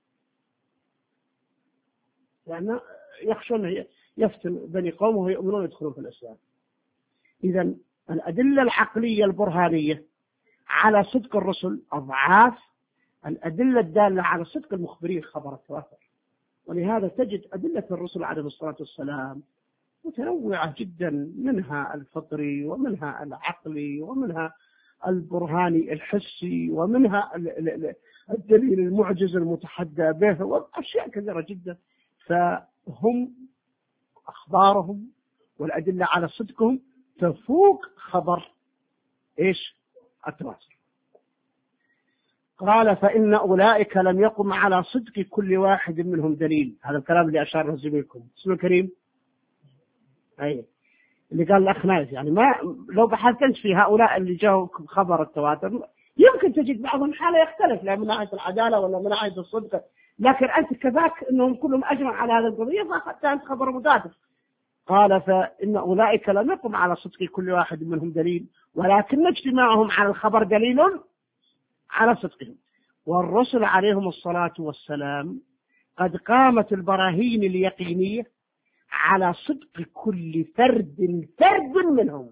لأنه يخشون يفتن بني قومه ويؤمنون يدخلون في الإسلام. إذن الأدلة العقلية البرهانية على صدق الرسل أضعاف الأدلة الدالة على صدق المخبرين خبر التواتر. ولهذا تجد أدلة الرسل عليه الصلاة والسلام متنوعة جدا، منها الفطري ومنها العقلي ومنها البرهاني الحسي ومنها الدليل المعجز المتحدى به وأشياء كثيرة جدا. فهم أخبارهم والأدلة على صدقهم تفوق خبر إيش التواتر. قال فإن أولئك لم يقم على صدق كل واحد منهم دليل. هذا الكلام اللي أشار له زميلكم اسمه كريم أي اللي قال الأخ نايف، يعني ما لو بحثت في هؤلاء اللي جاءوا خبر التواتر يمكن تجد بعضهم حالة يختلف، لا من ناحية العدالة ولا من ناحية الصدق، لكن أنت كذاك أنهم كلهم أجمع على هذا القضية فأخذت أنت خبر متواتر. قال فإن أولئك لم يقم على صدق كل واحد منهم دليل، ولكن اجتماعهم على الخبر دليل على صدقهم. والرسل عليهم الصلاة والسلام قد قامت البراهين اليقينية على صدق كل فرد فرد منهم.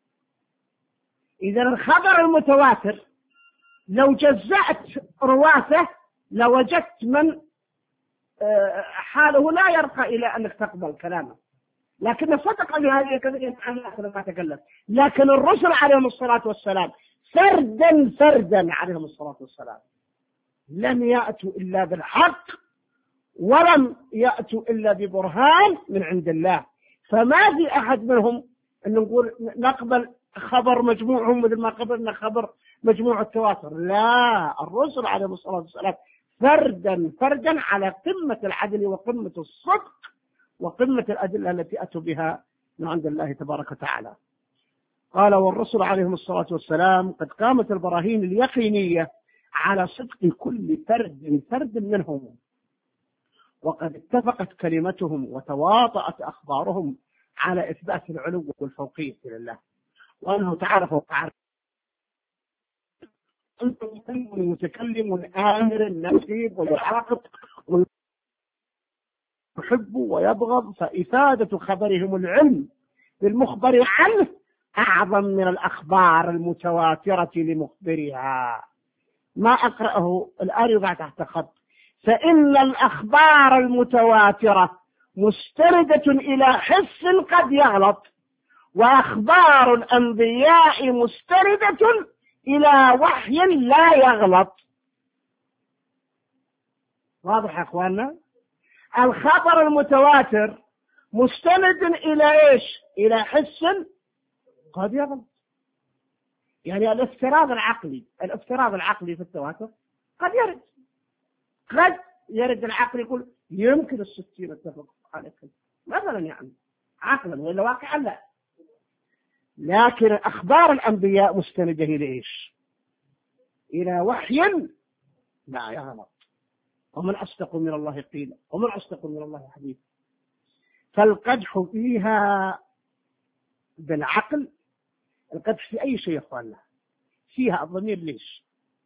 إذا الخبر المتواتر لو جزأت رواته لوجدت من حاله لا يرقى إلى أنك تقبل كلامه، لكن صدق أن هذه كذلك ما تكلم. لكن الرسل عليهم الصلاة والسلام فردا فردا عليهم الصلاة والسلام لم يأتوا إلا بالحق ولم يأتوا إلا ببرهان من عند الله. فما في أحد منهم أن نقول نقبل خبر مجموعهم مثل ما قبلنا خبر مجموع التواتر، لا، الرسل عليهم الصلاة والسلام فردا فردا على قمة العدل وقمة الصدق وقمة الأدلة التي أتوا بها من عند الله تبارك وتعالى. قال والرسل عليهم الصلاة والسلام قد قامت البراهين اليقينية على صدق كل فرد فرد منهم، وقد اتفقت كلمتهم وتواطأت أخبارهم على إثبات العلو والفوقية لله، وأنه تعرف وتعرف أنت متكلم آمر نسيب ويعاقب ويحب ويبغض، فإفادة خبرهم العلم بالمخبر عنه أعظم من الأخبار المتواترة لمخبرها. ما أقرأه الآن يضع تحت خط. فإن الأخبار المتواترة مستندة إلى حس قد يغلط، وأخبار الأنبياء مستندة إلى وحي لا يغلط. واضح يا أخواننا؟ الخبر المتواتر مستند إلى إيش؟ إلى حس قد يغلط. يعني الافتراض العقلي الافتراض العقلي في التواتر قد يرد قد يرد العقل يقول يمكن الستين اتفق على كذا مثلا، يعني عقلا، ولا واقعا لا. لكن أخبار الأنبياء مستندة إلى إيش؟ إلى وحي لا يا غلط. ومن أصدق من الله قيلا ومن أصدق من الله حديثا. فالقدح فيها بالعقل، القدح في أي شيء يا أخواننا فيها الضمير ليش؟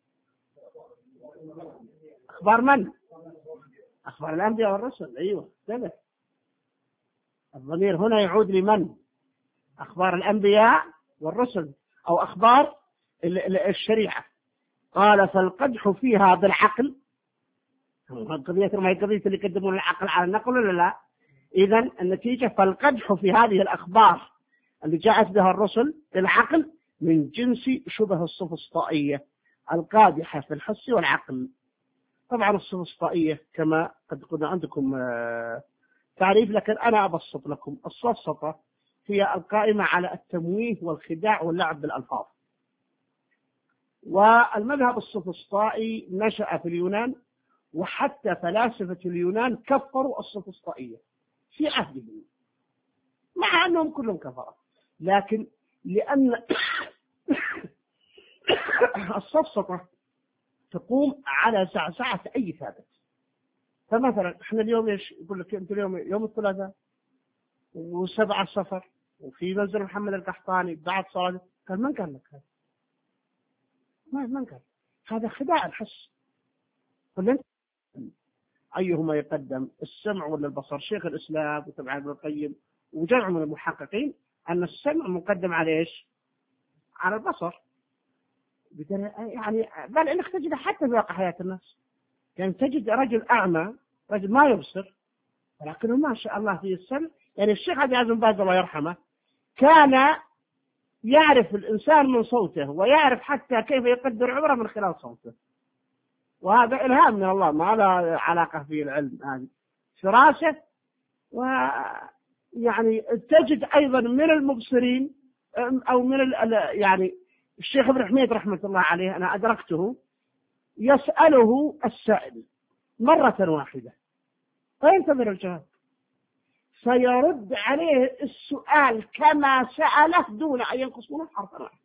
أخبار من؟ أخبار الأنبياء والرسل. أيوة كذا. الضمير هنا يعود لمن؟ أخبار الأنبياء والرسل أو أخبار الشريعة. قال فالقدح فيها بالعقل. القضية ما هي قضية اللي يقدمون العقل على النقل ولا لا؟ إذن النتيجة فالقدح في هذه الأخبار اللي جاءت بها الرسل بالعقل من جنس شبه السفسطائية القادحة في الحس والعقل. طبعا السفسطائية كما قد قلنا عندكم تعريف، لكن أنا أبسط لكم. السفسطة هي القائمة على التمويه والخداع واللعب بالألفاظ. والمذهب السفسطائي نشأ في اليونان، وحتى فلاسفة اليونان كفروا السفسطائية في عهدهم مع أنهم كلهم كفروا، لكن لأن السفسطة تقوم على زعزعة أي ثابت. فمثلا احنا اليوم ايش يقول لك انت اليوم يوم الثلاثاء وسبعة صفر وفي منزل محمد القحطاني بعد صلاة، قال من قال لك هذا؟ ما من قال؟ هذا خداع الحس. قل أيهما يقدم السمع ولا البصر؟ شيخ الإسلام وتبع ابن القيم وجمع من المحققين أن السمع مقدم على إيش؟ على البصر. يعني بل إنك تجد حتى في واقع حياة الناس، يعني تجد رجل أعمى، رجل ما يبصر، ولكنه ما شاء الله فيه السمع. يعني الشيخ عبد العزيز بن باز الله يرحمه كان يعرف الإنسان من صوته، ويعرف حتى كيف يقدر عمره من خلال صوته. وهذا إلهام من الله، ما له علاقة في العلم، هذه فراسة. ويعني تجد أيضا من المبصرين أو من يعني الشيخ ابن حميد رحمة الله عليه أنا أدركته يسأله السائل مرة واحدة فينتظر الجواب، فيرد عليه السؤال كما سأله دون أن ينقص منه حرفا واحدا.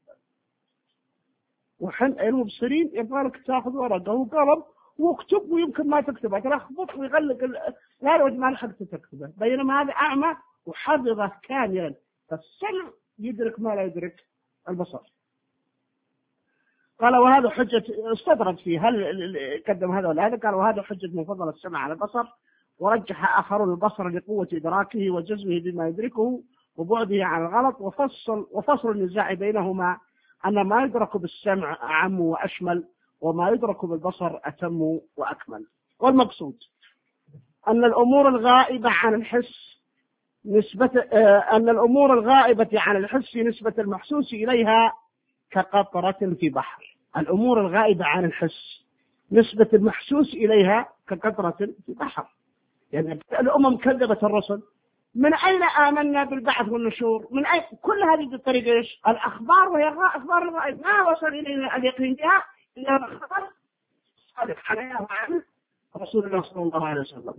وحن المبصرين يبغالك تاخذ ورقة وقلم واكتب، ويمكن ما تكتبه تلخبط ويغلق لا يوجد ما لحقت تكتبه، بينما هذا أعمى وحفظه كاملا. فالسمع يدرك ما لا يدرك البصر. قال وهذا حجة استدرك فيه هل قدم هذا ولا هذا؟ قال وهذا حجة من فضل السمع على البصر. ورجح آخرون البصر لقوة إدراكه وجزمه بما يدركه وبعده عن الغلط. وفصل وفصل النزاع بينهما أن ما يدرك بالسمع أعم وأشمل، وما يدرك بالبصر أتم وأكمل. والمقصود أن الأمور الغائبة عن الحس نسبة أن الأمور الغائبة عن الحس نسبة المحسوس إليها كقطرة في بحر. الأمور الغائبة عن الحس نسبة المحسوس إليها كقطرة في بحر. يعني الأمم كذبت الرسل، من أين آمنا بالبعث والنشور؟ من أين؟ كل هذه بالطريقة إيش؟ الأخبار، وهي أخبار الغائب ما وصل إلينا اليقين بها إلا الخبر صادق عليها وعن رسول الله صلى الله عليه وسلم.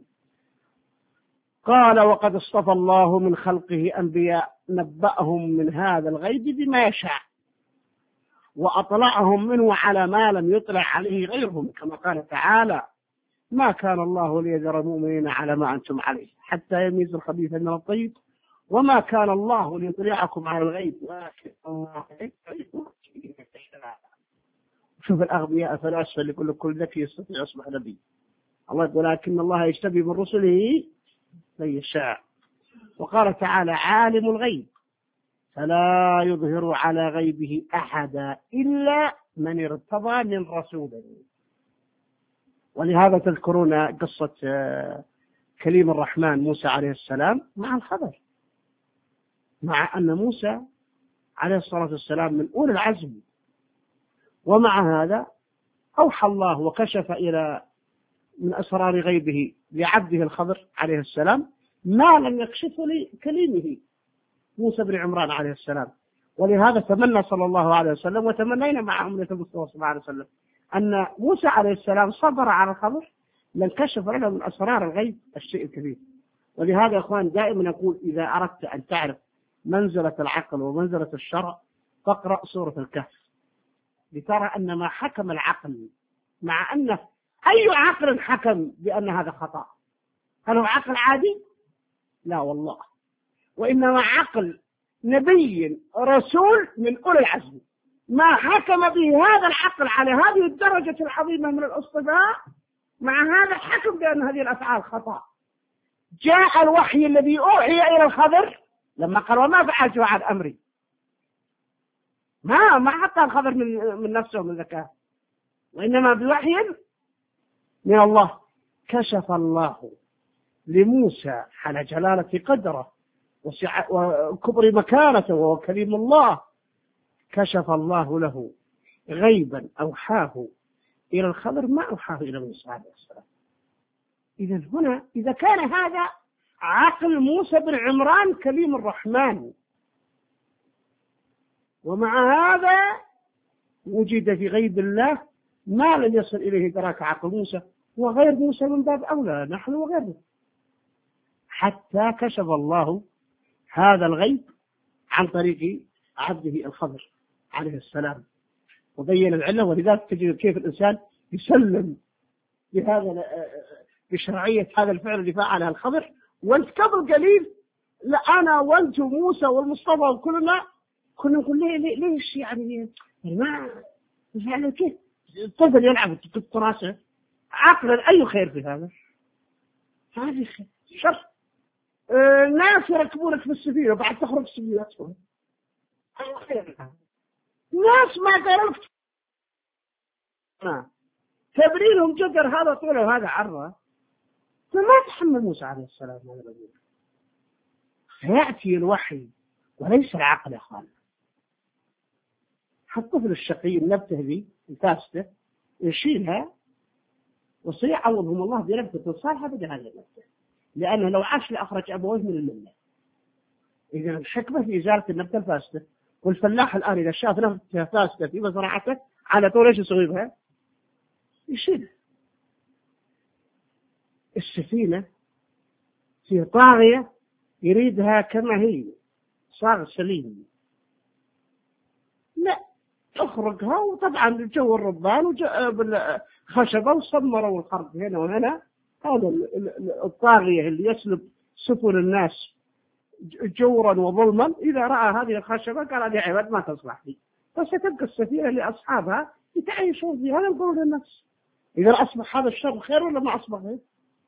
قال وقد اصطفى الله من خلقه أنبياء نبأهم من هذا الغيب بما يشاء، وأطلعهم منه على ما لم يطلع عليه غيرهم، كما قال تعالى ما كان الله ليذر المؤمنين على ما أنتم عليه حتى يميز الخبيث من الطيب وما كان الله ليطلعكم على الغيب ولكن الله يطلعكم. شوف الأغبياء فالأسفل لكل كل ذكي يستطيع يصبح نبي. الله يقول لكن الله يجتبي من رسله من يشاء. وقال تعالى عالم الغيب فلا يظهر على غيبه أحدا إلا من ارتضى من رسوله. ولهذا تذكرون قصة كليم الرحمن موسى عليه السلام مع الخضر، مع أن موسى عليه الصلاة والسلام من أولي العزم، ومع هذا أوحى الله وكشف إلى من أسرار غيبه لعبده الخضر عليه السلام ما لم يكشفه لكليمه موسى بن عمران عليه السلام. ولهذا تمنى صلى الله عليه وسلم وتمنينا مع أمة المصطفى صلى الله عليه وسلم أن موسى عليه السلام صبر على الخضر لانكشف له من أسرار الغيب الشيء الكبير. ولهذا يا أخوان دائما نقول إذا أردت أن تعرف منزلة العقل ومنزلة الشرع فاقرأ سورة الكهف. لترى أن ما حكم العقل، مع أنه أي عقل حكم بأن هذا خطأ؟ هل هو عقل عادي؟ لا والله، وإنما عقل نبي رسول من أولي العزم، ما حكم به هذا العقل على هذه الدرجة العظيمة من الاصطفاء، مع هذا الحكم بأن هذه الأفعال خطأ. جاء الوحي الذي أوحي إلى الخضر لما قال وما فعلت عن أمري، ما ما حتى الخضر من من نفسه من ذكاء، وإنما بوحي من الله. كشف الله لموسى على جلالة قدره وكبر مكانته وهو كريم الله، كشف الله له غيبا أوحاه إلى الخضر ما أوحاه إلى موسى عليه السلام. إذا هنا إذا كان هذا عقل موسى بن عمران كليم الرحمن، ومع هذا وجد في غيب الله ما لم يصل إليه دراك عقل موسى، وغير موسى من باب أولى نحن وغيره، حتى كشف الله هذا الغيب عن طريق عبده الخضر عليه السلام وبين العلة. ولذلك تجد كيف الإنسان يسلم بهذا بشرعية هذا الفعل اللي فعله الخضر، وانت قبل قليل لا أنا وانت وموسى والمصطفى وكلنا كنا نقول ليه ليه ليش يعني ما يعني كيف الطفل يلعب التراسة عقلا أي خير في هذا؟ هذه خير شر. آه ناس يركبونك في السفينة وبعد تخرج السفينة تقول أي خير هذا؟ ناس ما قالوا تبريرهم جدر هذا طوله وهذا عرضه، فما تحمل موسى عليه السلام هذا الرجل. فيأتي الوحي وليس العقل يا أخوان. الطفل الشقي النبتة ذي الفاسدة يشيلها وسيعوضهم الله بنبتة صالحة بدل هذه النبتة، لأنه لو عاش لأخرج أبويه من الملة. إذا الحكمة في إزالة النبتة الفاسدة. والفلاح الآن إذا شاف نبتة فاسدة في مزرعته على طول إيش يسوي بها؟ يشيلها. السفينة في طاغية يريدها كما هي صاغ سليم، لا تخرجها. وطبعا الجو الربان والخشبة والصمرة والخرق هنا وهنا، هذا الطاغية اللي يسلب سفن الناس جورا وظلما، إذا رأى هذه الخشبة قال هذه عباد ما تصلح لي، فستبقى السفينة لأصحابها يتعيشون فيها ينظرون للنفس. إذا أصبح هذا الشر خير ولا ما أصبح خير؟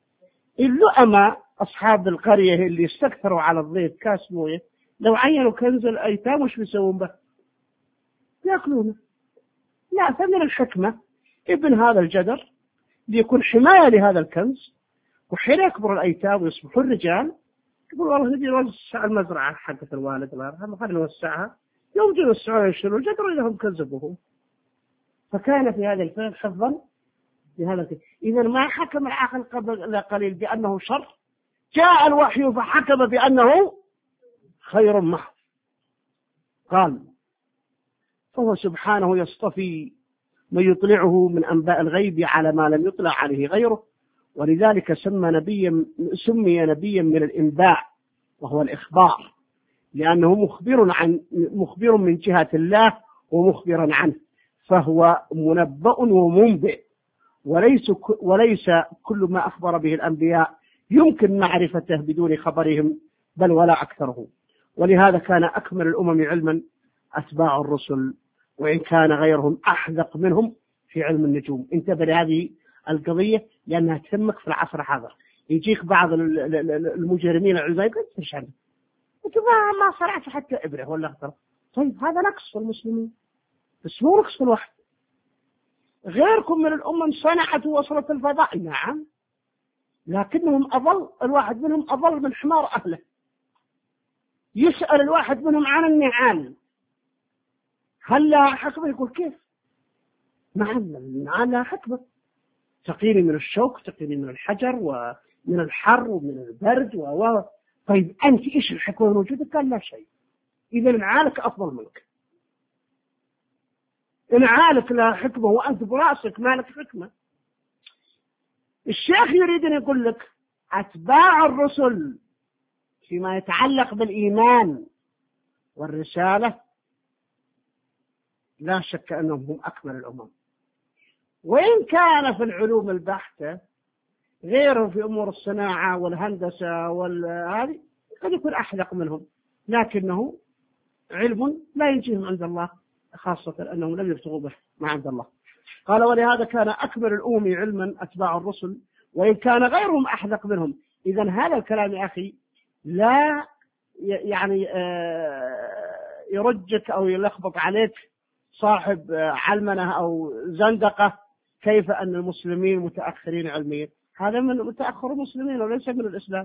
اللؤمة أصحاب القرية اللي استكثروا على الضيف كاس موية لو عينوا كنز الأيتام وش بيسوون به؟ يأكلونه. لا، فمن الحكمة ابن هذا الجدر ليكون حماية لهذا الكنز، وحين يكبر الأيتام ويصبحوا الرجال يقول والله نبي نوسع المزرعة حقة الوالد الله يرحمه خلينا نوسعها، يوم جوا السعودية يشيلوا الجدر لهم كذبوه. فكان في هذا الفعل حفظا لهذا الكلام. إذا ما حكم العقل قبل قليل بأنه شر، جاء الوحي فحكم بأنه خير محض. قال فهو سبحانه يصطفي من يطلعه من أنباء الغيب على ما لم يطلع عليه غيره، ولذلك سمى نبيا سمي نبيا من الإنباء وهو الإخبار، لأنه مخبر عن مخبر من جهة الله ومخبرا عنه، فهو منبأ ومنبئ، وليس وليس كل ما أخبر به الأنبياء يمكن معرفته بدون خبرهم، بل ولا أكثره. ولهذا كان أكمل الأمم علما أتباع الرسل، وإن كان غيرهم أحذق منهم في علم النجوم. انتبه لهذه القضية لأنها تهمك في العصر الحاضر. يجيك بعض المجرمين العلماء يقول ايش هذا؟ انت ما ما صنعت حتى إبرة ولا أخطر. طيب هذا نقص في المسلمين، بس مو نقص في الوحي. غيركم من الأمم صنعت ووصلت الفضاء، نعم، لكنهم أضل، الواحد منهم أضل من حمار أهله. يسأل الواحد منهم عن النعال هل لها حكمة؟ يقول كيف؟ نعم النعال لها حكمة، تقيني من الشوك، تقيني من الحجر ومن الحر ومن البرد و طيب أنت إيش الحكمة من وجودك؟ قال لا شيء. إذا نعالك أفضل منك، نعالك لها حكمة وأنت برأسك ما لك حكمة. الشيخ يريد أن يقول لك أتباع الرسل فيما يتعلق بالإيمان والرسالة لا شك أنهم هم أكمل الأمم. وإن كان في العلوم البحتة غيرهم في أمور الصناعة والهندسة والهذه قد يكون أحلق منهم، لكنه علم لا ينجيهم عند الله، خاصة أنهم لم يبتغوا به ما عند الله. قال ولهذا كان أكبر الأمم علما أتباع الرسل وإن كان غيرهم أحلق منهم. إذن هذا الكلام يا أخي لا يعني يرجك أو يلخبط عليك صاحب علمنة أو زندقة كيف أن المسلمين متأخرين علميا. هذا من تأخر المسلمين وليس من الإسلام.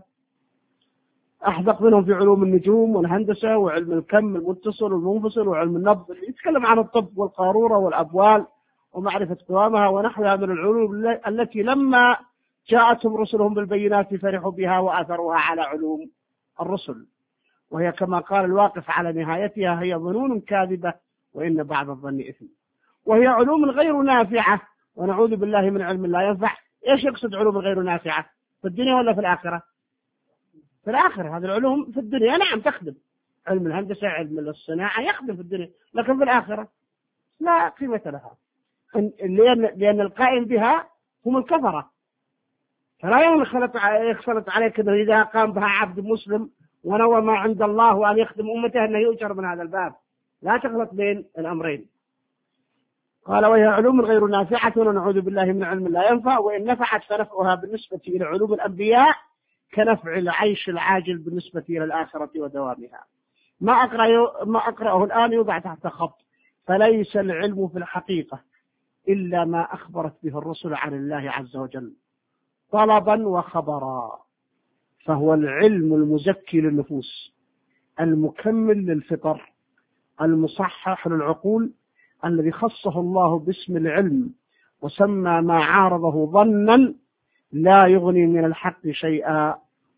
أحدق منهم في علوم النجوم والهندسة وعلم الكم المتصل والمنفصل وعلم النبض، يتكلم عن الطب والقارورة والأبوال ومعرفة قوامها ونحوها من العلوم التي لما جاءتهم رسلهم بالبينات فرحوا بها وآثروها على علوم الرسل، وهي كما قال الواقف على نهايتها هي ظنون كاذبة وإن بعض الظن إثم، وهي علوم غير نافعة ونعوذ بالله من علم لا ينفع. إيش يقصد علوم غير نافعة؟ في الدنيا ولا في الآخرة؟ في الآخرة. هذه العلوم في الدنيا نعم تخدم، علم الهندسة علم الصناعة يخدم في الدنيا، لكن في الآخرة لا قيمة لها، لأن, لأن القائم بها هم الكفرة. فلا يخلط عليك أنه إذا قام بها عبد مسلم ونوى ما عند الله وأن يخدم أمته أنه يؤجر من هذا الباب. لا تخلط بين الأمرين. قال وهي علوم غير نافعة ونعوذ بالله من علم لا ينفع، وإن نفعت فنفعها بالنسبة إلى علوم الأنبياء كنفع العيش العاجل بالنسبة إلى الآخرة ودوامها. ما أقرأ ما أقرأه الآن يوضع تحت خط: فليس العلم في الحقيقة إلا ما أخبرت به الرسل عن الله عز وجل طلبا وخبرا، فهو العلم المزكي للنفوس المكمل للفطر المصحح للعقول الذي خصه الله باسم العلم وسمى ما عارضه ظنا لا يغني من الحق شيئا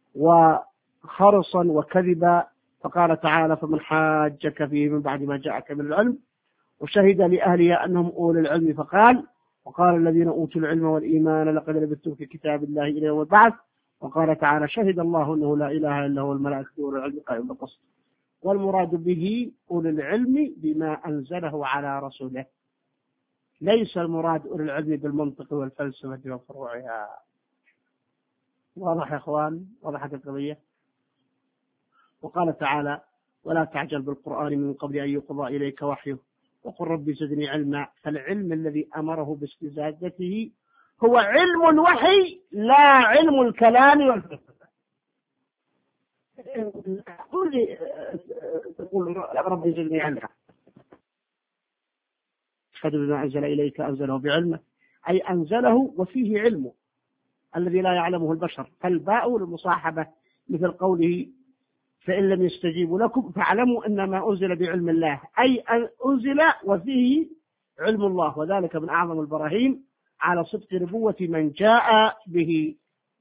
وخرصا وكذبا. فقال تعالى: فمن حاجك فيه من بعد ما جاءك من العلم وشهد لأهلها أنهم أولي العلم فقال: وقال الذين أوتوا العلم والإيمان لقد لبثتم في كتاب الله إلى يوم البعث. وقال تعالى: شهد الله أنه لا إله إلا هو الملائكة وأولو العلم قائما بالقسط. والمراد به أولي العلم بما أنزله على رسوله، ليس المراد أولي العلم بالمنطق والفلسفة وفروعها. واضح يا أخوان؟ وضحت القضية. وقال تعالى: ولا تعجل بالقرآن من قبل أن يقضى إليك وحيه وقل رب زدني علما. فالعلم الذي أمره باستزادته هو علم الوحي لا علم الكلام والفلسفة. تقول رب زدني علما، أشهد بما أنزل إليك أنزله بعلمه، أي أنزله وفيه علمه الذي لا يعلمه البشر. فالباء للمصاحبة مثل قوله: فإن لم يستجيبوا لكم فاعلموا أنما أنزل بعلم الله، أي أنزل وفيه علم الله، وذلك من أعظم البراهين على صدق نبوة من جاء به.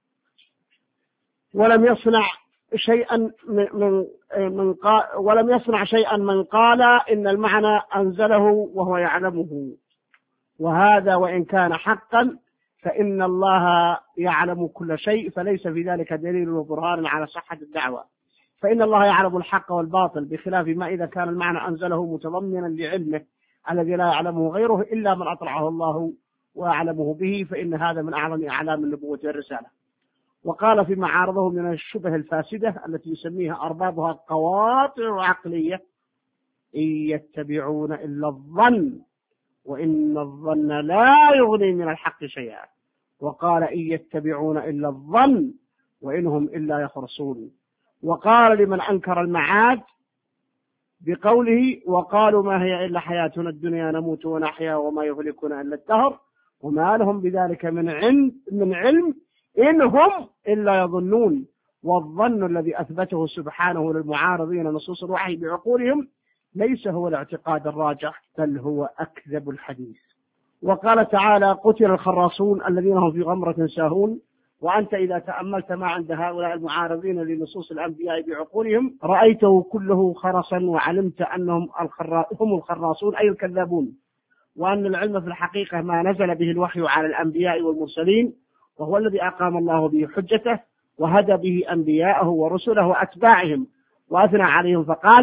ولم يصنع شيئا من من قال ولم يصنع شيئا من قال إن المعنى أنزله وهو يعلمه، وهذا وإن كان حقا فإن الله يعلم كل شيء، فليس في ذلك دليل وبرهان على صحة الدعوة، فإن الله يعلم الحق والباطل، بخلاف ما إذا كان المعنى أنزله متضمنا لعلمه الذي لا يعلمه غيره إلا من أطلعه الله وأعلمه به، فإن هذا من أعظم أعلام النبوة والرسالة. وقال فيما عارضه من الشبه الفاسدة التي يسميها أربابها قواطع عقلية: إن يتبعون إلا الظن وإن الظن لا يغني من الحق شيئا. وقال: إن يتبعون إلا الظن وإنهم إلا يخرصون. وقال لمن أنكر المعاد بقوله: وقالوا ما هي إلا حياتنا الدنيا نموت ونحيا وما يهلكنا إلا الدهر وما لهم بذلك من علم من علم إن هم إلا يظنون. والظن الذي أثبته سبحانه للمعارضين نصوص الوحي بعقولهم ليس هو الاعتقاد الراجح، بل هو أكذب الحديث. وقال تعالى: قتل الخراصون الذين هم في غمرة ساهون. وأنت إذا تأملت ما عند هؤلاء المعارضين لنصوص الأنبياء بعقولهم رأيته كله خرصا، وعلمت أنهم هم الخراصون أي الكذابون، وأن العلم في الحقيقة ما نزل به الوحي على الأنبياء والمرسلين، وهو الذي أقام الله به حجته وهدى به أنبياءه ورسله وأتباعهم وأثنى عليهم فقال: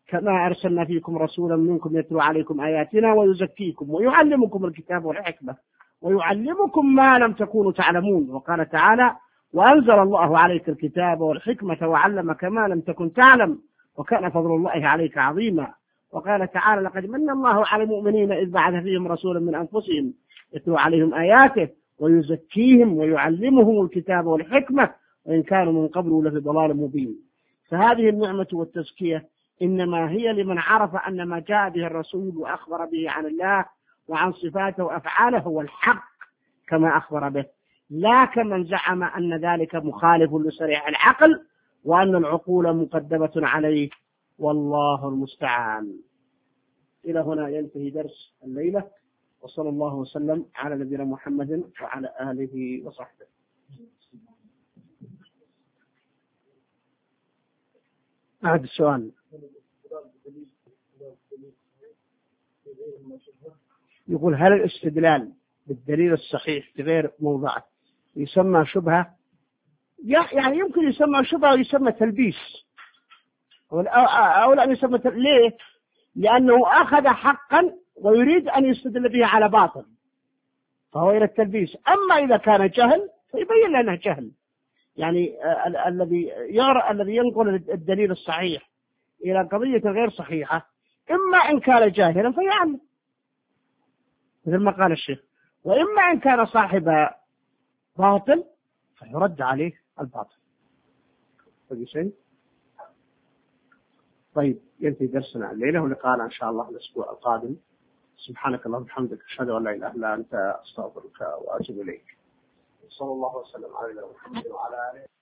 كما أرسلنا فيكم رسولا منكم يتلو عليكم آياتنا ويزكيكم ويعلمكم الكتاب والحكمة ويعلمكم ما لم تكونوا تعلمون. وقال تعالى وأنزل الله عليك الكتاب والحكمة وعلمك ما لم تكن تعلم وكان فضل الله عليك عظيما. وقال تعالى لقد من الله على المؤمنين إذ بعث فيهم رسولا من أنفسهم يتلو عليهم آياته ويزكيهم ويعلمهم الكتاب والحكمة وإن كانوا من قبل لفي ضلال مبين. فهذه النعمة والتزكية إنما هي لمن عرف أن ما جاء به الرسول وأخبر به عن الله وعن صفاته وأفعاله هو الحق كما أخبر به، لا كمن زعم أن ذلك مخالف لصريح العقل وأن العقول مقدمة عليه، والله المستعان. إلى هنا ينتهي درس الليلة، وصلى الله وسلم على نبينا محمد وعلى آله وصحبه. أعد السؤال. يقول هل الاستدلال بالدليل الصحيح بغير موضعه يسمى شبهة؟ يعني يمكن يسمى شبهة ويسمى تلبيس، أو لا يسمى تل... ليه؟ لأنه أخذ حقا ويريد أن يستدل به على باطل فهو إلى التلبيس. أما إذا كان جهل فيبين لأنه جهل. يعني الذي يرى الذي ينقل الدليل الصحيح إلى قضية غير صحيحة إما إن كان جاهلا فيعلم مثل ما قال الشيخ، وإما إن كان صاحب باطل فيرد عليه الباطل. طيب ينتهي درسنا الليلة، ولقاءنا إن شاء الله الأسبوع القادم. سبحانك اللهم وبحمدك أشهد أن لا إله إلا أنت أستغفرك وأتوب إليك. صلى الله وسلم على محمد وعلى آله.